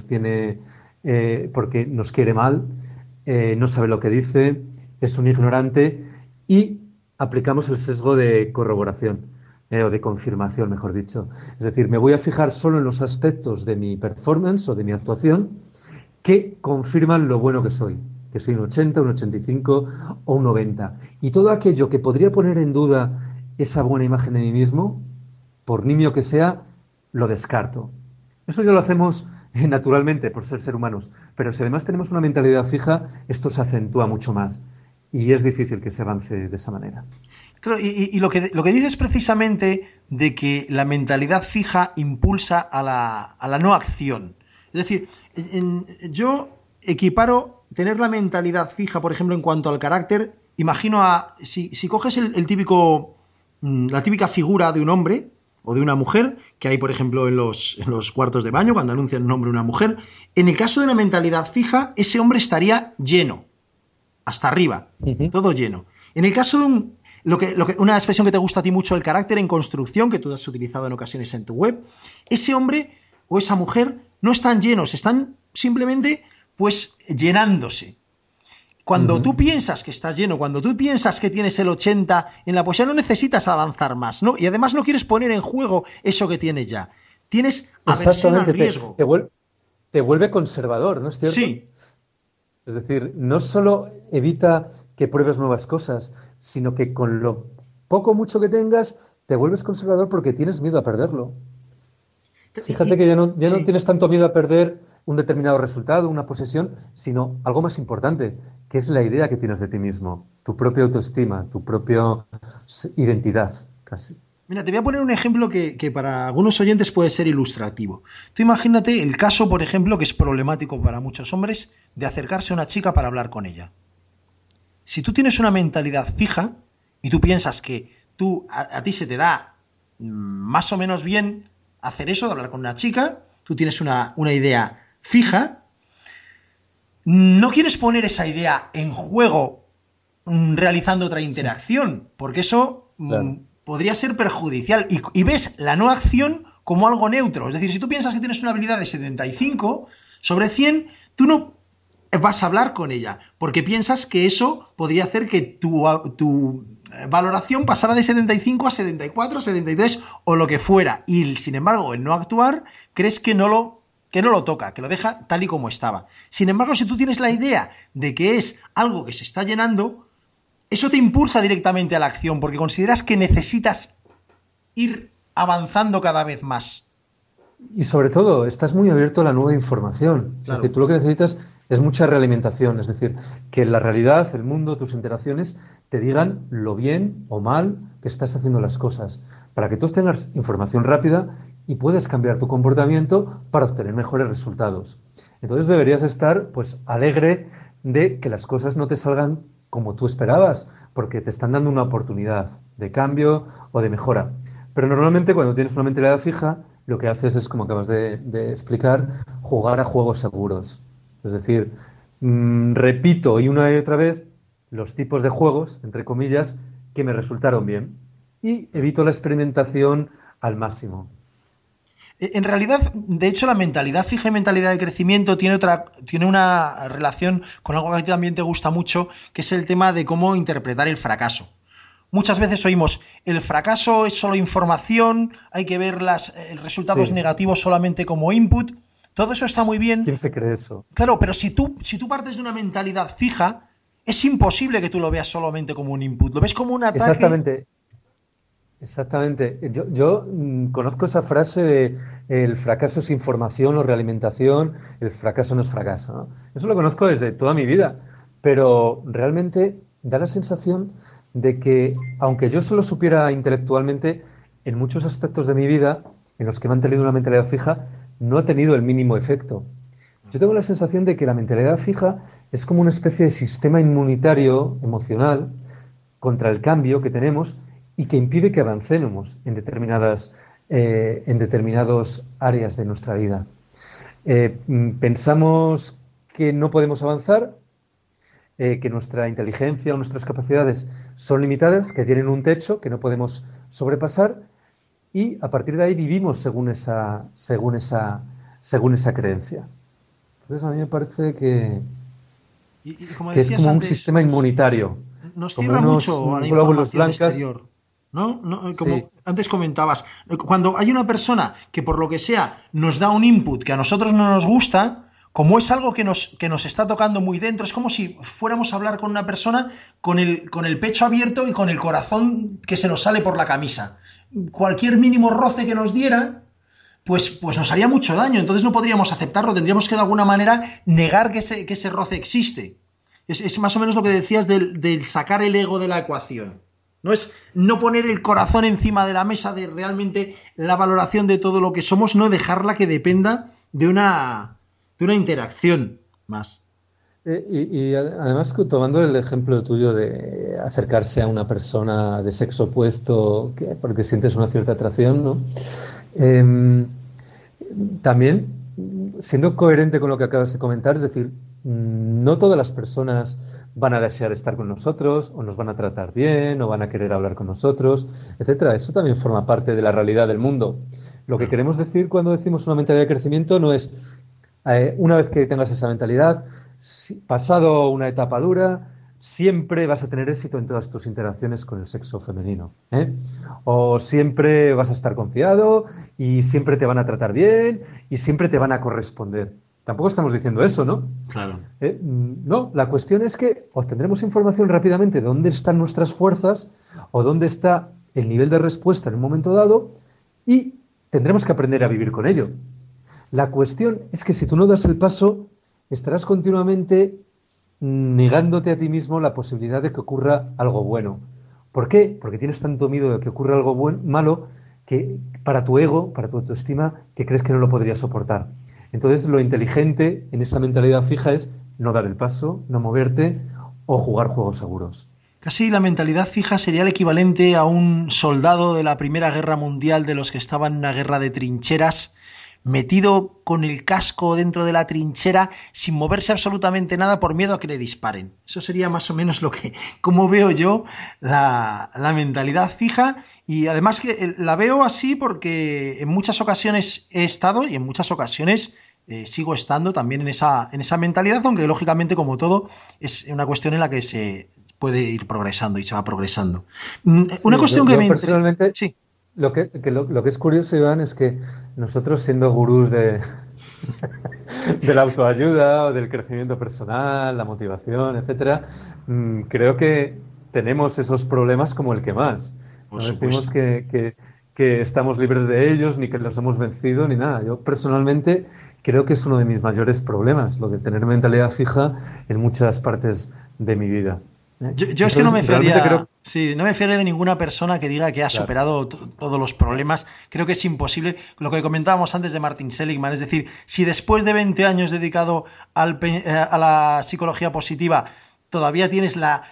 porque nos quiere mal, no sabe lo que dice, es un ignorante y aplicamos el sesgo de corroboración, o de confirmación, mejor dicho. Es decir, me voy a fijar solo en los aspectos de mi performance o de mi actuación que confirman lo bueno que soy un 80, un 85 o un 90. Y todo aquello que podría poner en duda esa buena imagen de mí mismo, por nimio que sea, lo descarto. Eso ya lo hacemos naturalmente por ser humanos, pero si además tenemos una mentalidad fija, esto se acentúa mucho más y es difícil que se avance de esa manera. Claro, y lo que dices precisamente de que la mentalidad fija impulsa a la no acción. Es decir, yo equiparo tener la mentalidad fija, por ejemplo, en cuanto al carácter, imagino si coges el típico, la típica figura de un hombre o de una mujer, que hay, por ejemplo, en los cuartos de baño, cuando anuncian un hombre o una mujer, en el caso de una mentalidad fija, ese hombre estaría lleno, hasta arriba, todo lleno. En el caso de una expresión que te gusta a ti mucho, el carácter en construcción, que tú has utilizado en ocasiones en tu web, ese hombre o esa mujer no están llenos, están simplemente, pues, llenándose. Cuando tú piensas que estás lleno, cuando tú piensas que tienes el 80 en la poesía, no necesitas avanzar más, ¿no? Y además no quieres poner en juego eso que tienes ya. Tienes aversión al riesgo. Te vuelve conservador, ¿no es cierto? Sí. Es decir, no solo evita que pruebes nuevas cosas, sino que con lo poco o mucho que tengas, te vuelves conservador porque tienes miedo a perderlo. Fíjate que ya no tienes tanto miedo a perder un determinado resultado, una posesión, sino algo más importante, que es la idea que tienes de ti mismo, tu propia autoestima, tu propia identidad, casi. Mira, te voy a poner un ejemplo que para algunos oyentes puede ser ilustrativo. Tú imagínate el caso, por ejemplo, que es problemático para muchos hombres, de acercarse a una chica para hablar con ella. Si tú tienes una mentalidad fija y tú piensas que a ti se te da más o menos bien hacer eso, de hablar con una chica, tú tienes una idea fija, no quieres poner esa idea en juego realizando otra interacción, porque eso Claro. podría ser perjudicial. Y ves la no acción como algo neutro. Es decir, si tú piensas que tienes una habilidad de 75 sobre 100, tú no vas a hablar con ella, porque piensas que eso podría hacer que tu valoración pasara de 75 a 74, a 73 o lo que fuera. Y sin embargo, el no actuar, crees que no lo toca, que lo deja tal y como estaba. Sin embargo, si tú tienes la idea de que es algo que se está llenando, eso te impulsa directamente a la acción, porque consideras que necesitas ir avanzando cada vez más. Y sobre todo, estás muy abierto a la nueva información. Claro. Es decir, tú lo que necesitas es mucha realimentación, es decir, que la realidad, el mundo, tus interacciones te digan lo bien o mal que estás haciendo las cosas, para que tú tengas información rápida y puedas cambiar tu comportamiento para obtener mejores resultados. Entonces deberías estar, pues, alegre de que las cosas no te salgan como tú esperabas, porque te están dando una oportunidad de cambio o de mejora. Pero normalmente cuando tienes una mentalidad fija, lo que haces es, como acabas de explicar, jugar a juegos seguros. Es decir, repito y una y otra vez los tipos de juegos, entre comillas, que me resultaron bien. Y evito la experimentación al máximo. En realidad, de hecho, la mentalidad fija y mentalidad de crecimiento tiene una relación con algo que a ti también te gusta mucho, que es el tema de cómo interpretar el fracaso. Muchas veces oímos, el fracaso es solo información, hay que ver los resultados negativos solamente como input. Todo eso está muy bien. ¿Quién se cree eso? Claro, pero si tú partes de una mentalidad fija, es imposible que tú lo veas solamente como un input. Lo ves como un ataque. Exactamente. Exactamente. Yo conozco esa frase de el fracaso es información o realimentación, el fracaso no es fracaso, ¿no? Eso lo conozco desde toda mi vida, pero realmente da la sensación de que, aunque yo solo supiera intelectualmente, en muchos aspectos de mi vida, en los que me han tenido una mentalidad fija, no ha tenido el mínimo efecto. Yo tengo la sensación de que la mentalidad fija es como una especie de sistema inmunitario emocional contra el cambio que tenemos y que impide que avancemos en determinadas áreas de nuestra vida. Pensamos que no podemos avanzar, que nuestra inteligencia o nuestras capacidades son limitadas, que tienen un techo que no podemos sobrepasar, y a partir de ahí vivimos según esa creencia. Entonces a mí me parece que Como es decías como un antes, sistema inmunitario, nos como cierra unos mucho a la glóbulos información blancos. exterior. ¿No? Como Sí, antes comentabas, cuando hay una persona que por lo que sea nos da un input que a nosotros no nos gusta, como es algo que nos está tocando muy dentro, es como si fuéramos a hablar con una persona con el pecho abierto y con el corazón que se nos sale por la camisa. Cualquier mínimo roce que nos diera, pues nos haría mucho daño, entonces no podríamos aceptarlo, tendríamos que de alguna manera negar que ese roce existe. Es más o menos lo que decías del sacar el ego de la ecuación. No es no poner el corazón encima de la mesa de realmente la valoración de todo lo que somos, no dejarla que dependa de una interacción más. Además, tomando el ejemplo tuyo de acercarse a una persona de sexo opuesto porque sientes una cierta atracción, ¿no? También, siendo coherente con lo que acabas de comentar, es decir, no todas las personas van a desear estar con nosotros, o nos van a tratar bien, o van a querer hablar con nosotros, etcétera. Eso también forma parte de la realidad del mundo. Lo que queremos decir cuando decimos una mentalidad de crecimiento no es, una vez que tengas esa mentalidad, pasado una etapa dura, siempre vas a tener éxito en todas tus interacciones con el sexo femenino, ¿eh? O siempre vas a estar confiado y siempre te van a tratar bien y siempre te van a corresponder. Tampoco estamos diciendo eso, ¿no? Claro. No, la cuestión es que obtendremos información rápidamente de dónde están nuestras fuerzas o dónde está el nivel de respuesta en un momento dado y tendremos que aprender a vivir con ello. La cuestión es que si tú no das el paso, estarás continuamente negándote a ti mismo la posibilidad de que ocurra algo bueno. ¿Por qué? Porque tienes tanto miedo de que ocurra algo malo que para tu ego, para tu autoestima, que crees que no lo podrías soportar. Entonces, lo inteligente en esa mentalidad fija es no dar el paso, no moverte o jugar juegos seguros. Casi la mentalidad fija sería el equivalente a un soldado de la Primera Guerra Mundial, de los que estaban en una guerra de trincheras, metido con el casco dentro de la trinchera sin moverse absolutamente nada por miedo a que le disparen. Eso sería más o menos como veo yo la mentalidad fija, y además que la veo así porque en muchas ocasiones he estado y en muchas ocasiones sigo estando también en esa mentalidad, aunque lógicamente, como todo, es una cuestión en la que se puede ir progresando y se va progresando. Una cuestión que me personalmente, sí. Lo que es curioso, Iván, es que nosotros, siendo gurús de la autoayuda o del crecimiento personal, la motivación, etcétera, creo que tenemos esos problemas como el que más. No decimos que estamos libres de ellos, ni que los hemos vencido, ni nada. Yo personalmente creo que es uno de mis mayores problemas, lo de tener mentalidad fija en muchas partes de mi vida. Yo es que no me fiaría, no me fiaría de ninguna persona que diga que ha superado todos los problemas. Creo que es imposible. Lo que comentábamos antes de Martin Seligman, es decir, si después de 20 años dedicado a la psicología positiva todavía tienes la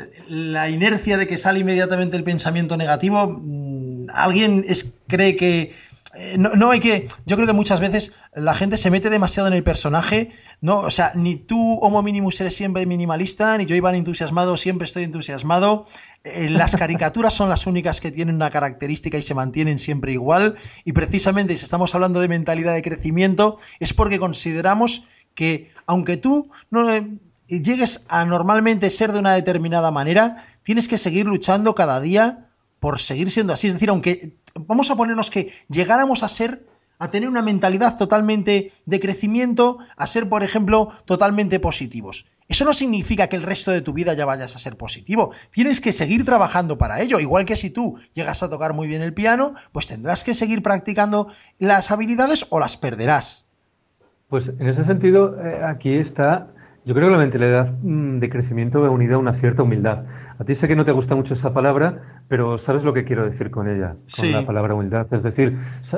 inercia de que sale inmediatamente el pensamiento negativo, alguien cree que no hay que. Yo creo que muchas veces la gente se mete demasiado en el personaje, ¿no? O sea, ni tú, Homo minimus, eres siempre minimalista, ni yo, Iván entusiasmado, siempre estoy entusiasmado. Las caricaturas son las únicas que tienen una característica y se mantienen siempre igual. Y precisamente, si estamos hablando de mentalidad de crecimiento, es porque consideramos que, aunque tú no llegues a normalmente ser de una determinada manera, tienes que seguir luchando cada día por seguir siendo así. Es decir, aunque vamos a ponernos que llegáramos a tener una mentalidad totalmente de crecimiento, a ser, por ejemplo, totalmente positivos. Eso no significa que el resto de tu vida ya vayas a ser positivo. Tienes que seguir trabajando para ello. Igual que si tú llegas a tocar muy bien el piano, pues tendrás que seguir practicando las habilidades o las perderás. Pues en ese sentido, aquí está. Yo creo que la mentalidad de crecimiento va unida a una cierta humildad. A ti sé que no te gusta mucho esa palabra, pero sabes lo que quiero decir con ella, con la palabra humildad. Es decir,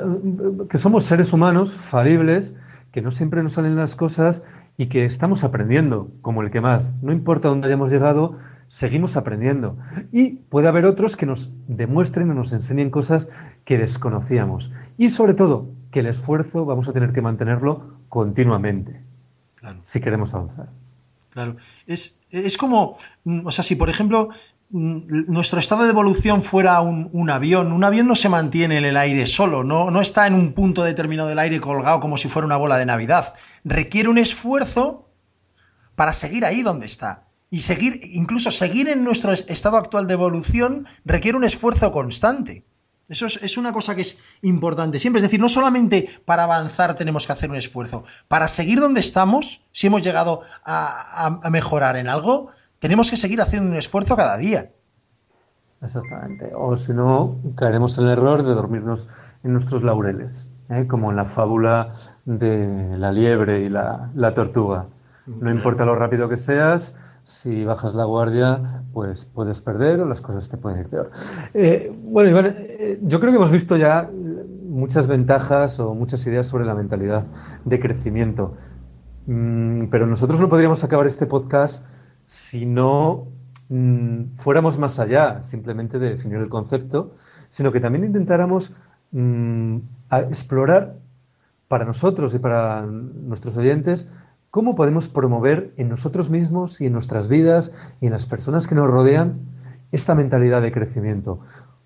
que somos seres humanos falibles, que no siempre nos salen las cosas y que estamos aprendiendo, como el que más. No importa dónde hayamos llegado, seguimos aprendiendo. Y puede haber otros que nos demuestren o nos enseñen cosas que desconocíamos. Y sobre todo, que el esfuerzo vamos a tener que mantenerlo continuamente. Claro. Si queremos avanzar. Claro. Es como, o sea, si por ejemplo nuestro estado de evolución fuera un avión no se mantiene en el aire solo, no está en un punto determinado del aire colgado como si fuera una bola de Navidad. Requiere un esfuerzo para seguir ahí donde está. Y incluso seguir en nuestro estado actual de evolución requiere un esfuerzo constante. Eso es una cosa que es importante siempre. Es decir, no solamente para avanzar tenemos que hacer un esfuerzo. Para seguir donde estamos, si hemos llegado a mejorar en algo, tenemos que seguir haciendo un esfuerzo cada día. Exactamente. O si no, caeremos en el error de dormirnos en nuestros laureles, como en la fábula de la liebre y la tortuga. No importa lo rápido que seas, si bajas la guardia, pues puedes perder o las cosas te pueden ir peor. Bueno, Iván, yo creo que hemos visto ya muchas ventajas o muchas ideas sobre la mentalidad de crecimiento. Pero nosotros no podríamos acabar este podcast si no fuéramos más allá simplemente de definir el concepto, sino que también intentáramos explorar para nosotros y para nuestros oyentes cómo podemos promover en nosotros mismos y en nuestras vidas y en las personas que nos rodean esta mentalidad de crecimiento.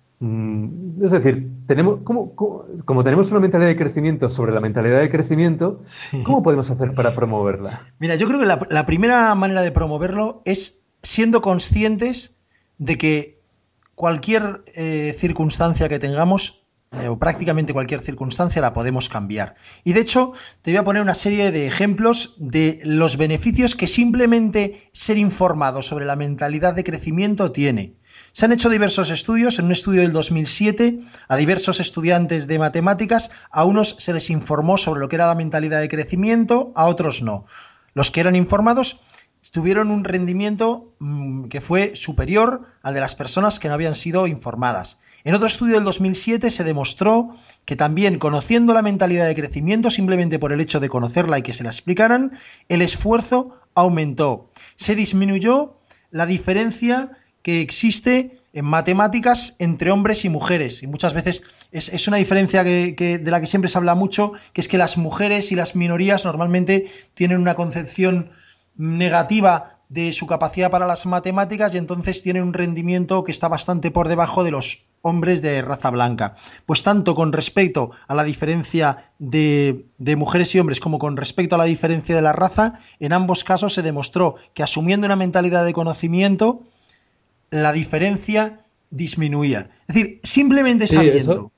Es decir, como tenemos una mentalidad de crecimiento sobre la mentalidad de crecimiento, ¿cómo podemos hacer para promoverla? Mira, yo creo que la primera manera de promoverlo es siendo conscientes de que cualquier circunstancia que tengamos, o prácticamente cualquier circunstancia, la podemos cambiar. Y de hecho, te voy a poner una serie de ejemplos de los beneficios que simplemente ser informado sobre la mentalidad de crecimiento tiene. Se han hecho diversos estudios. En un estudio del 2007, a diversos estudiantes de matemáticas, a unos se les informó sobre lo que era la mentalidad de crecimiento, a otros no. Los que eran informados tuvieron un rendimiento que fue superior al de las personas que no habían sido informadas. En otro estudio del 2007 se demostró que también conociendo la mentalidad de crecimiento, simplemente por el hecho de conocerla y que se la explicaran, el esfuerzo aumentó. Se disminuyó la diferencia que existe en matemáticas entre hombres y mujeres, y muchas veces es una diferencia de la que siempre se habla mucho, que es que las mujeres y las minorías normalmente tienen una concepción negativa de su capacidad para las matemáticas y entonces tienen un rendimiento que está bastante por debajo de los hombres de raza blanca. Pues tanto con respecto a la diferencia de mujeres y hombres como con respecto a la diferencia de la raza, en ambos casos se demostró que asumiendo una mentalidad de conocimiento, la diferencia disminuía. Es decir, simplemente sabiendo,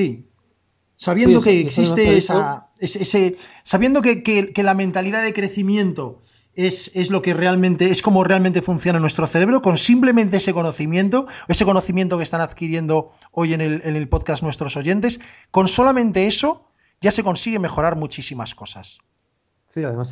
sabiendo que existe sabiendo que la mentalidad de crecimiento es lo que realmente, es como realmente funciona nuestro cerebro, con simplemente ese conocimiento que están adquiriendo hoy en el podcast nuestros oyentes, con solamente eso ya se consigue mejorar muchísimas cosas. Sí, además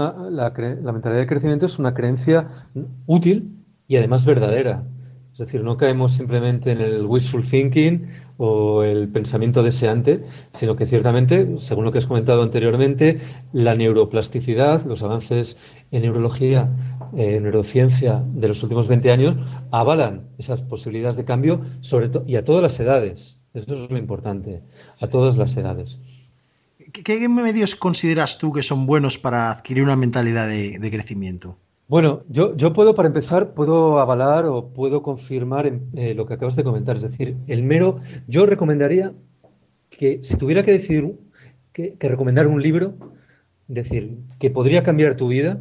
la mentalidad de crecimiento es una creencia útil y además verdadera. Es decir, no caemos simplemente en el wishful thinking o el pensamiento deseante, sino que ciertamente, según lo que has comentado anteriormente, la neuroplasticidad, los avances en neurología, neurociencia de los últimos 20 años avalan esas posibilidades de cambio y a todas las edades. Eso es lo importante, a todas las edades. ¿Qué medios consideras tú que son buenos para adquirir una mentalidad de crecimiento? Bueno, yo puedo, para empezar, puedo avalar o puedo confirmar lo que acabas de comentar. Es decir, yo recomendaría que si tuviera que decidir que recomendar un libro, decir, que podría cambiar tu vida,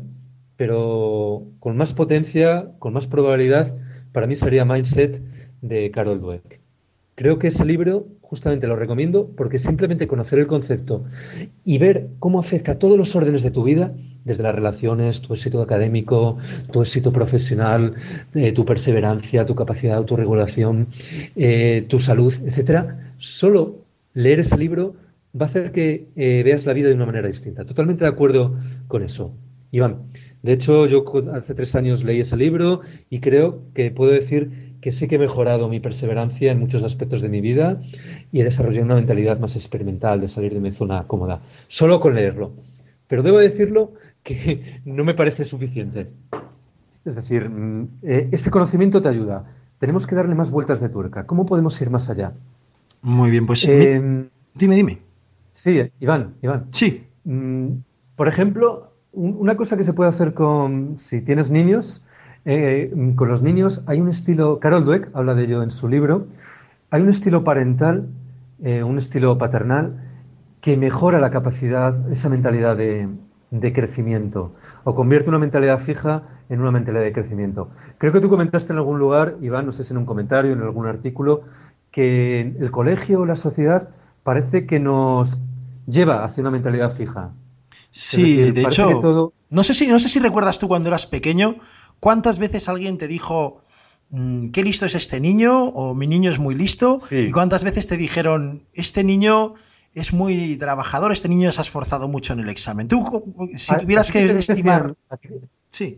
pero con más potencia, con más probabilidad, para mí sería Mindset de Carol Dweck. Creo que ese libro justamente lo recomiendo porque simplemente conocer el concepto y ver cómo afecta a todos los órdenes de tu vida, desde las relaciones, tu éxito académico, tu éxito profesional, tu perseverancia, tu capacidad de autorregulación, tu salud, etcétera. Solo leer ese libro va a hacer que veas la vida de una manera distinta. Totalmente de acuerdo con eso, Iván. De hecho, yo hace 3 años leí ese libro y creo que puedo decir que sí que he mejorado mi perseverancia en muchos aspectos de mi vida y he desarrollado una mentalidad más experimental de salir de mi zona cómoda, solo con leerlo. Pero debo decirlo que no me parece suficiente. Es decir, este conocimiento te ayuda. Tenemos que darle más vueltas de tuerca. ¿Cómo podemos ir más allá? Muy bien, pues dime. Sí, Iván. Sí. Por ejemplo, una cosa que se puede hacer si tienes niños, con los niños hay un estilo, Carol Dweck habla de ello en su libro, hay un estilo parental, un estilo paternal, que mejora la capacidad, esa mentalidad de crecimiento, o convierte una mentalidad fija en una mentalidad de crecimiento. Creo que tú comentaste en algún lugar, Iván, no sé si en un comentario, en algún artículo, que el colegio o la sociedad parece que nos lleva hacia una mentalidad fija. Sí, decir, de hecho, no sé si recuerdas tú cuando eras pequeño, ¿cuántas veces alguien te dijo qué listo es este niño? O mi niño es muy listo. Sí. ¿Y cuántas veces te dijeron este niño es muy trabajador, este niño se ha esforzado mucho en el examen? Tú, si tuvieras que estimar... Sí.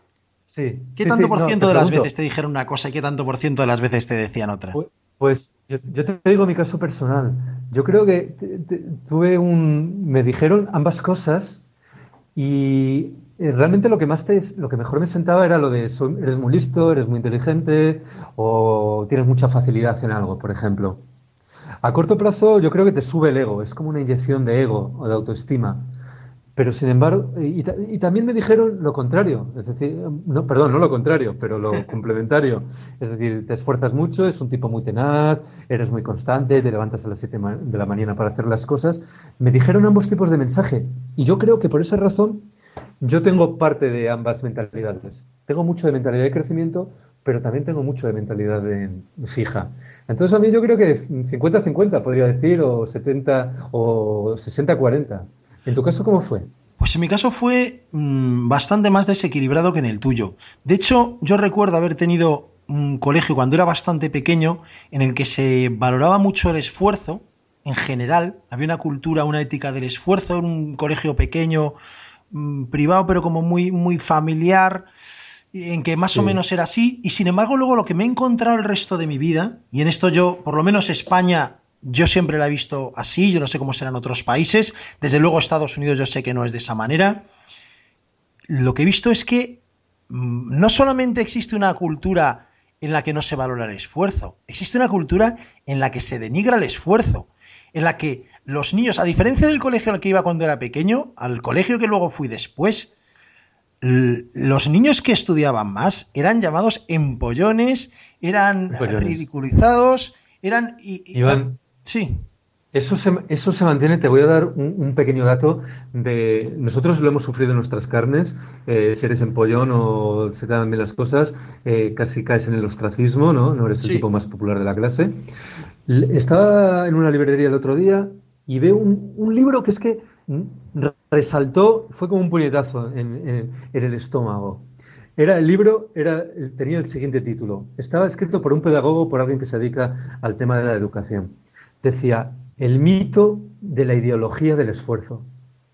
¿Qué tanto por ciento de las veces te dijeron una cosa y qué tanto por ciento de las veces te decían otra? Pues yo te digo mi caso personal. Yo creo que me dijeron ambas cosas y realmente lo que mejor me sentaba era lo de eres muy listo, eres muy inteligente o tienes mucha facilidad en algo, por ejemplo. A corto plazo yo creo que te sube el ego, es como una inyección de ego o de autoestima. Pero sin embargo, y también me dijeron lo contrario, es decir, no lo contrario, pero lo complementario. Es decir, te esfuerzas mucho, es un tipo muy tenaz, eres muy constante, te levantas a las 7 de la mañana para hacer las cosas. Me dijeron ambos tipos de mensaje y yo creo que por esa razón yo tengo parte de ambas mentalidades. Tengo mucho de mentalidad de crecimiento, pero también tengo mucho de mentalidad fija. Entonces a mí yo creo que 50-50 podría decir, o 70 o 60-40. ¿En tu caso cómo fue? Pues en mi caso fue bastante más desequilibrado que en el tuyo. De hecho, yo recuerdo haber tenido un colegio cuando era bastante pequeño en el que se valoraba mucho el esfuerzo en general. Había una cultura, una ética del esfuerzo, en un colegio pequeño, privado, pero como muy, muy familiar, en que más o menos era así. Y sin embargo, luego lo que me he encontrado el resto de mi vida, y en esto yo, por lo menos España, yo siempre la he visto así, yo no sé cómo serán otros países, desde luego Estados Unidos yo sé que no es de esa manera. Lo que he visto es que no solamente existe una cultura en la que no se valora el esfuerzo, existe una cultura en la que se denigra el esfuerzo, en la que los niños, a diferencia del colegio al que iba cuando era pequeño, al colegio que luego fui después, los niños que estudiaban más eran llamados empollones, eran ridiculizados, eran... Iván, sí. Eso se mantiene. Te voy a dar un pequeño dato de... Nosotros lo hemos sufrido en nuestras carnes. Si eres empollón o se te dan bien las cosas, casi caes en el ostracismo, ¿no? No eres el tipo más popular de la clase. Estaba en una librería el otro día y veo un libro que es que resaltó, fue como un puñetazo en el estómago. El libro tenía el siguiente título. Estaba escrito por un pedagogo, por alguien que se dedica al tema de la educación. Decía: el mito de la ideología del esfuerzo.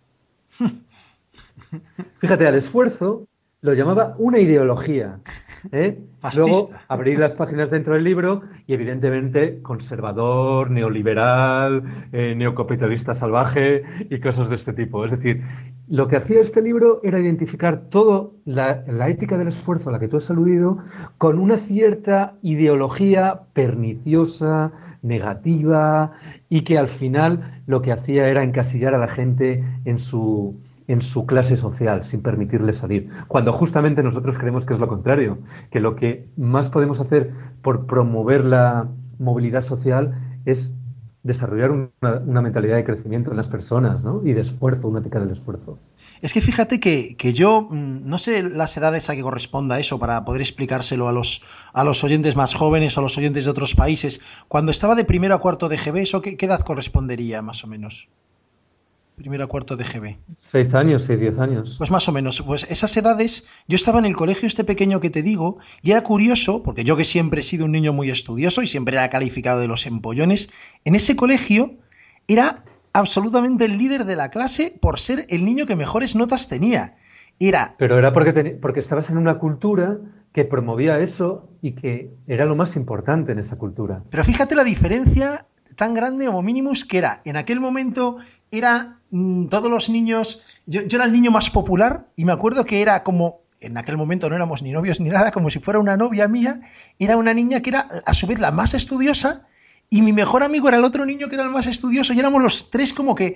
Fíjate, al esfuerzo lo llamaba una ideología. Luego abrí las páginas dentro del libro y evidentemente conservador, neoliberal, neocapitalista salvaje y cosas de este tipo. Es decir, lo que hacía este libro era identificar toda la ética del esfuerzo a la que tú has aludido con una cierta ideología perniciosa, negativa, y que al final lo que hacía era encasillar a la gente en su clase social, sin permitirle salir. Cuando justamente nosotros creemos que es lo contrario, que lo que más podemos hacer por promover la movilidad social es desarrollar una mentalidad de crecimiento en las personas, ¿no? Y de esfuerzo, una ética del esfuerzo. Es que fíjate que yo no sé las edades a que corresponda eso para poder explicárselo a los oyentes más jóvenes o a los oyentes de otros países. Cuando estaba de primero a cuarto de GB, ¿eso qué edad correspondería más o menos? Primero a cuarto de GB. 6 años, 10 años. Pues más o menos. Pues esas edades, yo estaba en el colegio este pequeño que te digo, y era curioso, porque yo que siempre he sido un niño muy estudioso y siempre era calificado de los empollones, en ese colegio era absolutamente el líder de la clase por ser el niño que mejores notas tenía. Pero era porque estabas en una cultura que promovía eso y que era lo más importante en esa cultura. Pero fíjate la diferencia tan grande o mínimos que era. En aquel momento era todos los niños... Yo era el niño más popular y me acuerdo que era como... En aquel momento no éramos ni novios ni nada, como si fuera una novia mía. Era una niña que era a su vez la más estudiosa y mi mejor amigo era el otro niño que era el más estudioso y éramos los tres como que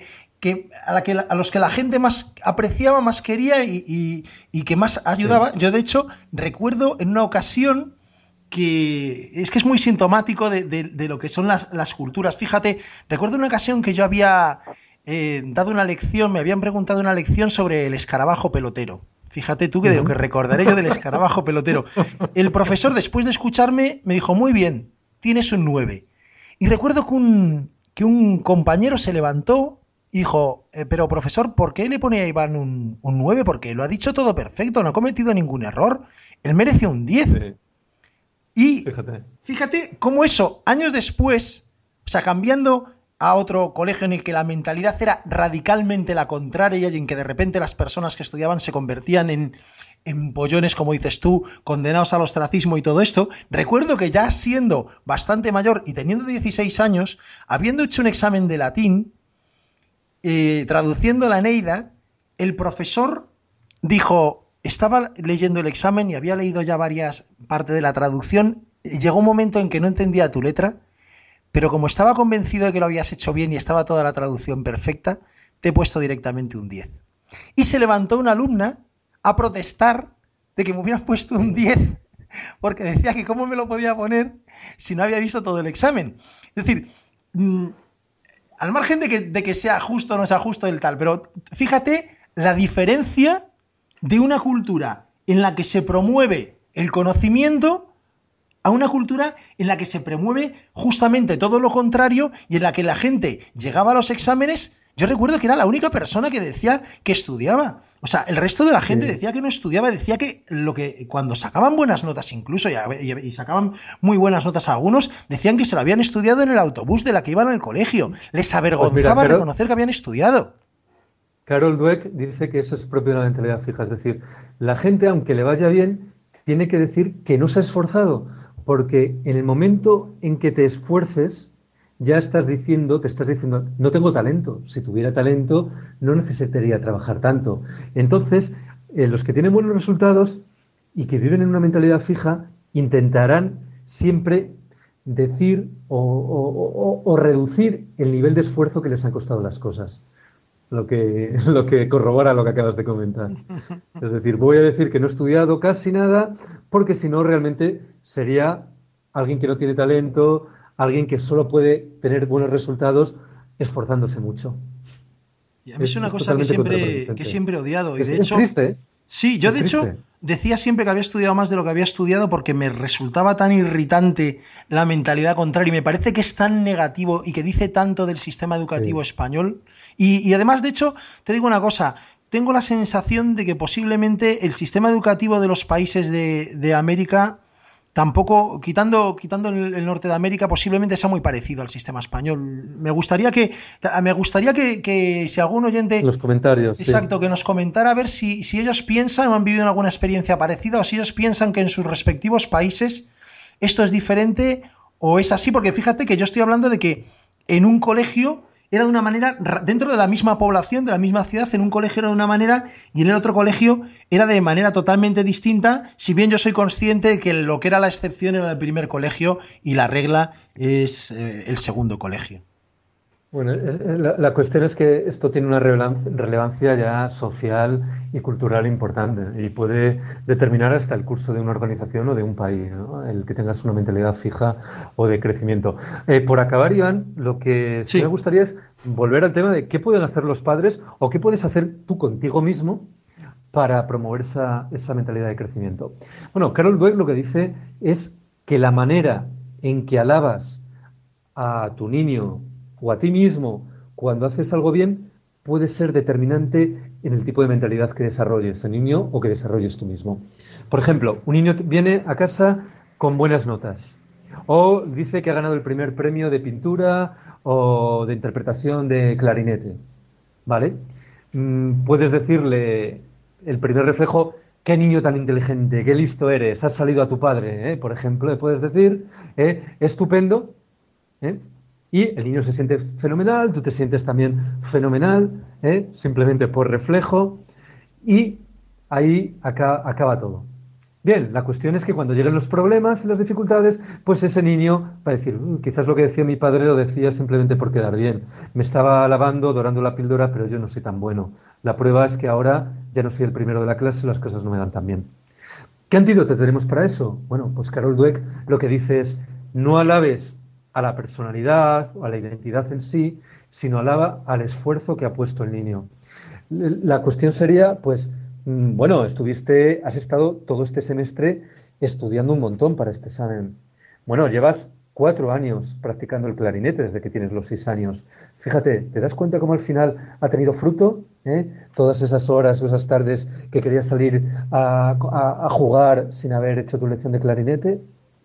a los que la gente más apreciaba, más quería y que más ayudaba. Sí. Yo de hecho recuerdo en una ocasión que es muy sintomático de lo que son las culturas. Fíjate, recuerdo una ocasión que yo había dado una lección, me habían preguntado una lección sobre el escarabajo pelotero. Fíjate tú que de lo que recordaré yo del escarabajo pelotero. El profesor, después de escucharme, me dijo: muy bien, tienes un 9. Y recuerdo que un compañero se levantó y dijo: pero profesor, ¿por qué le pone a Iván un 9? Porque lo ha dicho todo perfecto, no ha cometido ningún error. Él merece un 10. Sí. Y fíjate cómo eso, años después, o sea, cambiando a otro colegio en el que la mentalidad era radicalmente la contraria y en que de repente las personas que estudiaban se convertían en pollones, como dices tú, condenados al ostracismo y todo esto, recuerdo que ya siendo bastante mayor y teniendo 16 años, habiendo hecho un examen de latín, traduciendo la Eneida, el profesor dijo... Estaba leyendo el examen y había leído ya varias partes de la traducción. Llegó un momento en que no entendía tu letra, pero como estaba convencido de que lo habías hecho bien y estaba toda la traducción perfecta, te he puesto directamente un 10. Y se levantó una alumna a protestar de que me hubieran puesto un 10, porque decía que cómo me lo podía poner si no había visto todo el examen. Es decir, al margen de que sea justo o no sea justo el tal, pero fíjate la diferencia de una cultura en la que se promueve el conocimiento a una cultura en la que se promueve justamente todo lo contrario y en la que la gente llegaba a los exámenes Yo recuerdo que era la única persona que decía que estudiaba. O sea, el resto de la gente Sí. decía que no estudiaba, decía que cuando sacaban buenas notas incluso, y sacaban muy buenas notas a algunos, decían que se lo habían estudiado en el autobús de la que iban al colegio. Les Pues mira, avergonzaba reconocer que habían estudiado. Carol Dweck dice que eso es propio de la mentalidad fija, es decir, la gente, aunque le vaya bien, tiene que decir que no se ha esforzado, porque en el momento en que te esfuerces, ya te estás diciendo, no tengo talento. Si tuviera talento, no necesitaría trabajar tanto. Entonces, los que tienen buenos resultados y que viven en una mentalidad fija, intentarán siempre decir o reducir el nivel de esfuerzo que les han costado las cosas. Lo que corrobora lo que acabas de comentar. Es decir, voy a decir que no he estudiado casi nada, porque si no, realmente sería alguien que no tiene talento, alguien que solo puede tener buenos resultados esforzándose mucho. Y a mí es una Es cosa que totalmente siempre, contraproducente. he odiado. Y de Es hecho, triste, ¿eh? sí, yo Es de hecho triste. decía siempre que había estudiado más de lo que había estudiado porque me resultaba tan irritante la mentalidad contraria y me parece que es tan negativo y que dice tanto del sistema educativo Sí. español. Y además, de hecho, te digo una cosa, tengo la sensación de que posiblemente el sistema educativo de los países de América, tampoco, quitando el norte de América, posiblemente sea muy parecido al sistema español. Me gustaría que si algún oyente. Los comentarios, sí. Exacto, que nos comentara a ver si ellos piensan o han vivido alguna experiencia parecida o si ellos piensan que en sus respectivos países esto es diferente o es así, porque fíjate que yo estoy hablando de que en un colegio era de una manera, dentro de la misma población, de la misma ciudad, en un colegio era de una manera y en el otro colegio era de manera totalmente distinta, si bien yo soy consciente de que lo que era la excepción era el primer colegio y la regla es el segundo colegio. Bueno, la cuestión es que esto tiene una relevancia ya social y cultural importante y puede determinar hasta el curso de una organización o de un país, ¿no? El que tengas una mentalidad fija o de crecimiento. Por acabar, Iván, lo que sí me Sí. gustaría es volver al tema de qué pueden hacer los padres o qué puedes hacer tú contigo mismo para promover esa mentalidad de crecimiento. Bueno, Carol Dweck lo que dice es que la manera en que alabas a tu niño o a ti mismo cuando haces algo bien puede ser determinante en el tipo de mentalidad que desarrolles el niño o que desarrolles tú mismo. Por ejemplo, un niño viene a casa con buenas notas o dice que ha ganado el primer premio de pintura o de interpretación de clarinete, ¿vale? Puedes decirle el primer reflejo: qué niño tan inteligente, qué listo eres, has salido a tu padre, ¿eh? Por ejemplo, le puedes decir, estupendo, ¿eh? Y el niño se siente fenomenal, tú te sientes también fenomenal, simplemente por reflejo, y ahí acaba todo. Bien, la cuestión es que cuando lleguen los problemas y las dificultades, pues ese niño va a decir, quizás lo que decía mi padre lo decía simplemente por quedar bien. Me estaba alabando, dorando la píldora, pero yo no soy tan bueno. La prueba es que ahora ya no soy el primero de la clase y las cosas no me dan tan bien. ¿Qué antídoto tenemos para eso? Bueno, pues Carol Dweck lo que dice es: no alabes a la personalidad o a la identidad en sí, sino alaba al esfuerzo que ha puesto el niño. La cuestión sería, pues, bueno, has estado todo este semestre estudiando un montón para este examen. Bueno, llevas 4 años practicando el clarinete desde que tienes los 6 años. Fíjate, ¿te das cuenta cómo al final ha tenido fruto? Todas esas horas o esas tardes que querías salir a jugar sin haber hecho tu lección de clarinete.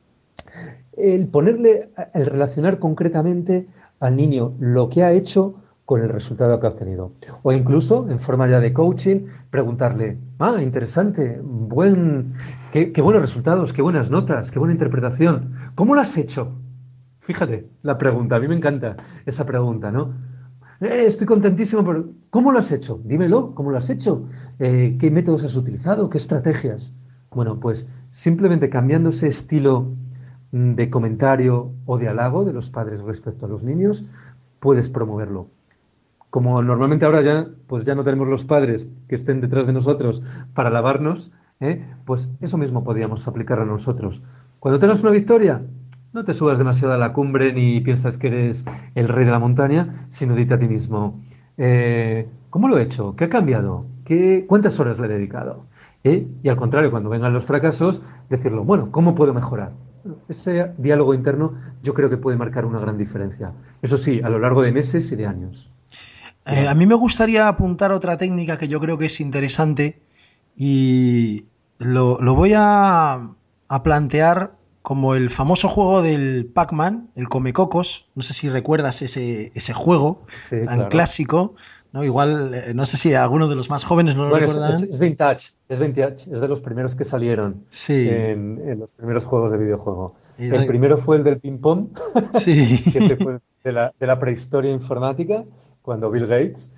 El relacionar concretamente al niño lo que ha hecho con el resultado que ha obtenido. O incluso, en forma ya de coaching, preguntarle: interesante, qué buenos resultados, qué buenas notas, qué buena interpretación. ¿Cómo lo has hecho? Fíjate, la pregunta, a mí me encanta esa pregunta, ¿no? Estoy contentísimo, pero ¿cómo lo has hecho? Dímelo, ¿cómo lo has hecho? ¿Qué métodos has utilizado? ¿Qué estrategias? Bueno, pues simplemente cambiando ese estilo de comentario o de halago de los padres respecto a los niños, puedes promoverlo. Como normalmente ahora pues ya no tenemos los padres que estén detrás de nosotros para alabarnos, pues eso mismo podríamos aplicar a nosotros. Cuando tengas una victoria, no te subas demasiado a la cumbre ni piensas que eres el rey de la montaña, sino dite a ti mismo: ¿cómo lo he hecho? ¿Qué ha cambiado? ¿Cuántas horas le he dedicado? Y al contrario, cuando vengan los fracasos, decirlo: bueno, ¿cómo puedo mejorar? Ese diálogo interno yo creo que puede marcar una gran diferencia. Eso sí, a lo largo de meses y de años. A mí me gustaría apuntar otra técnica que yo creo que es interesante y lo voy a plantear como el famoso juego del Pac-Man, el Comecocos. No sé si recuerdas ese juego tan clásico, ¿no? Igual, no sé si alguno de los más jóvenes no lo recuerdan. Es vintage, es de los primeros que salieron en los primeros juegos de videojuego. El primero fue el del ping-pong, que este fue de la prehistoria informática, cuando Bill Gates,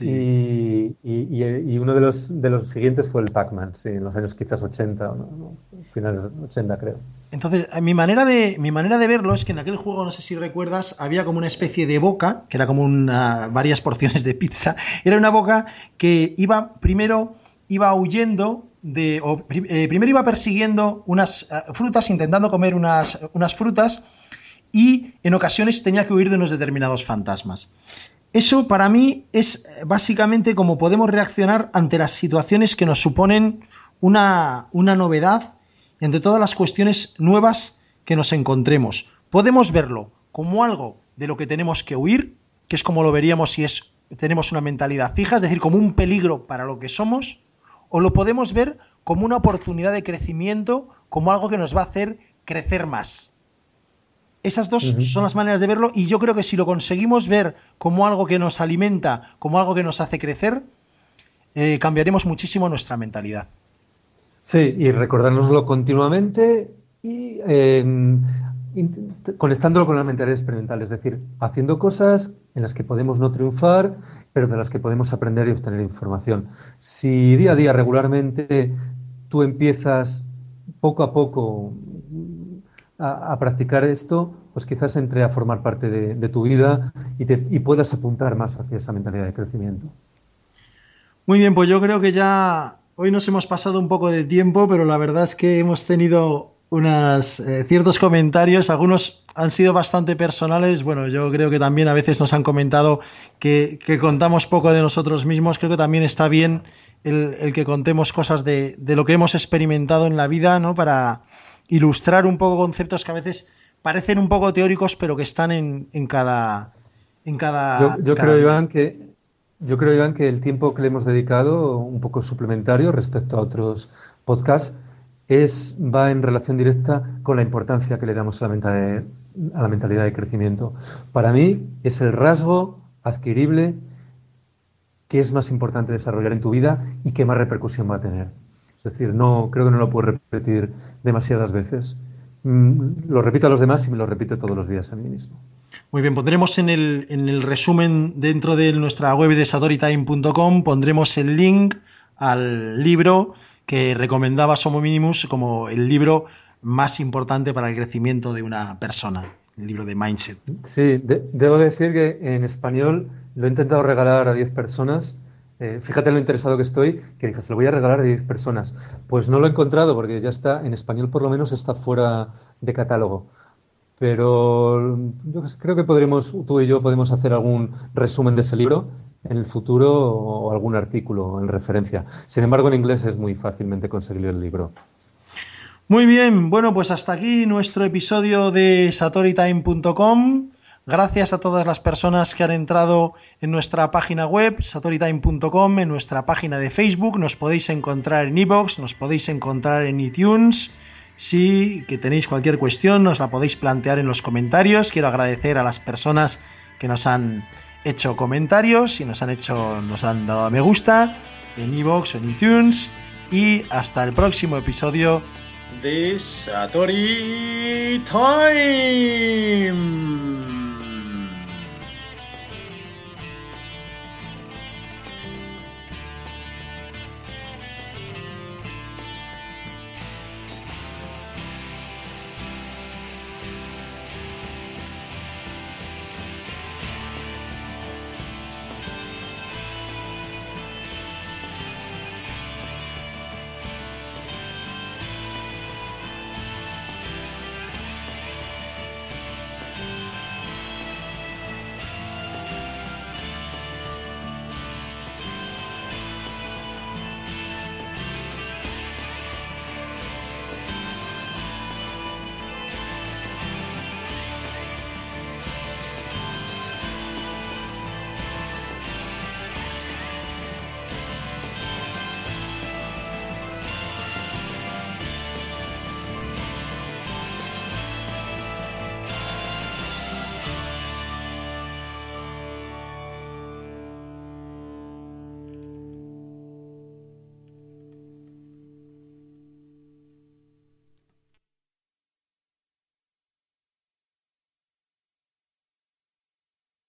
y uno de los siguientes fue el Pac-Man, en los años quizás 80, finales de 80 creo. Entonces, mi manera de verlo es que en aquel juego, no sé si recuerdas, había como una especie de boca, que era como varias porciones de pizza. Era una boca que primero iba huyendo primero iba persiguiendo unas frutas, intentando comer unas frutas, y en ocasiones tenía que huir de unos determinados fantasmas. Eso para mí es básicamente cómo podemos reaccionar ante las situaciones que nos suponen una novedad, entre todas las cuestiones nuevas que nos encontremos. Podemos verlo como algo de lo que tenemos que huir, que es como lo veríamos si tenemos una mentalidad fija, es decir, como un peligro para lo que somos, o lo podemos ver como una oportunidad de crecimiento, como algo que nos va a hacer crecer más. Esas dos son las maneras de verlo, y yo creo que si lo conseguimos ver como algo que nos alimenta, como algo que nos hace crecer, cambiaremos muchísimo nuestra mentalidad. Sí, y recordárnoslo continuamente y conectándolo con la mentalidad experimental, es decir, haciendo cosas en las que podemos no triunfar, pero de las que podemos aprender y obtener información. Si día a día, regularmente, tú empiezas poco a poco a practicar esto, pues quizás entre a formar parte de tu vida y puedas apuntar más hacia esa mentalidad de crecimiento. Muy bien, pues yo creo que ya hoy nos hemos pasado un poco de tiempo, pero la verdad es que hemos tenido ciertos comentarios, algunos han sido bastante personales. Bueno, yo creo que también a veces nos han comentado que contamos poco de nosotros mismos. Creo que también está bien el que contemos cosas de lo que hemos experimentado en la vida, ¿no? Para ilustrar un poco conceptos que a veces parecen un poco teóricos, pero que están en cada Yo creo, Iván, que el tiempo que le hemos dedicado, un poco suplementario respecto a otros podcasts, va en relación directa con la importancia que le damos a la mentalidad de crecimiento. Para mí es el rasgo adquirible que es más importante desarrollar en tu vida y que más repercusión va a tener. Es decir, creo que no lo puedo repetir demasiadas veces. Lo repito a los demás y me lo repito todos los días a mí mismo. Muy bien, pondremos en el resumen dentro de nuestra web de satoritime.com, pondremos el link al libro que recomendaba Homo Minimus como el libro más importante para el crecimiento de una persona, el libro de Mindset. Sí, debo decir que en español lo he intentado regalar a 10 personas. Fíjate lo interesado que estoy, que dije, se lo voy a regalar a 10 personas. Pues no lo he encontrado porque ya está, en español por lo menos está fuera de catálogo. Pero yo creo que tú y yo podemos hacer algún resumen de ese libro en el futuro o algún artículo en referencia. Sin embargo, en inglés es muy fácilmente conseguir el libro. Muy bien, bueno, pues hasta aquí nuestro episodio de satoritime.com. Gracias a todas las personas que han entrado en nuestra página web, satoritime.com, en nuestra página de Facebook. Nos podéis encontrar en iVoox, nos podéis encontrar en iTunes. Si que tenéis cualquier cuestión, nos la podéis plantear en los comentarios. Quiero agradecer a las personas que nos han hecho comentarios y nos han dado a me gusta en iVoox o en iTunes. Y hasta el próximo episodio de Satori Time.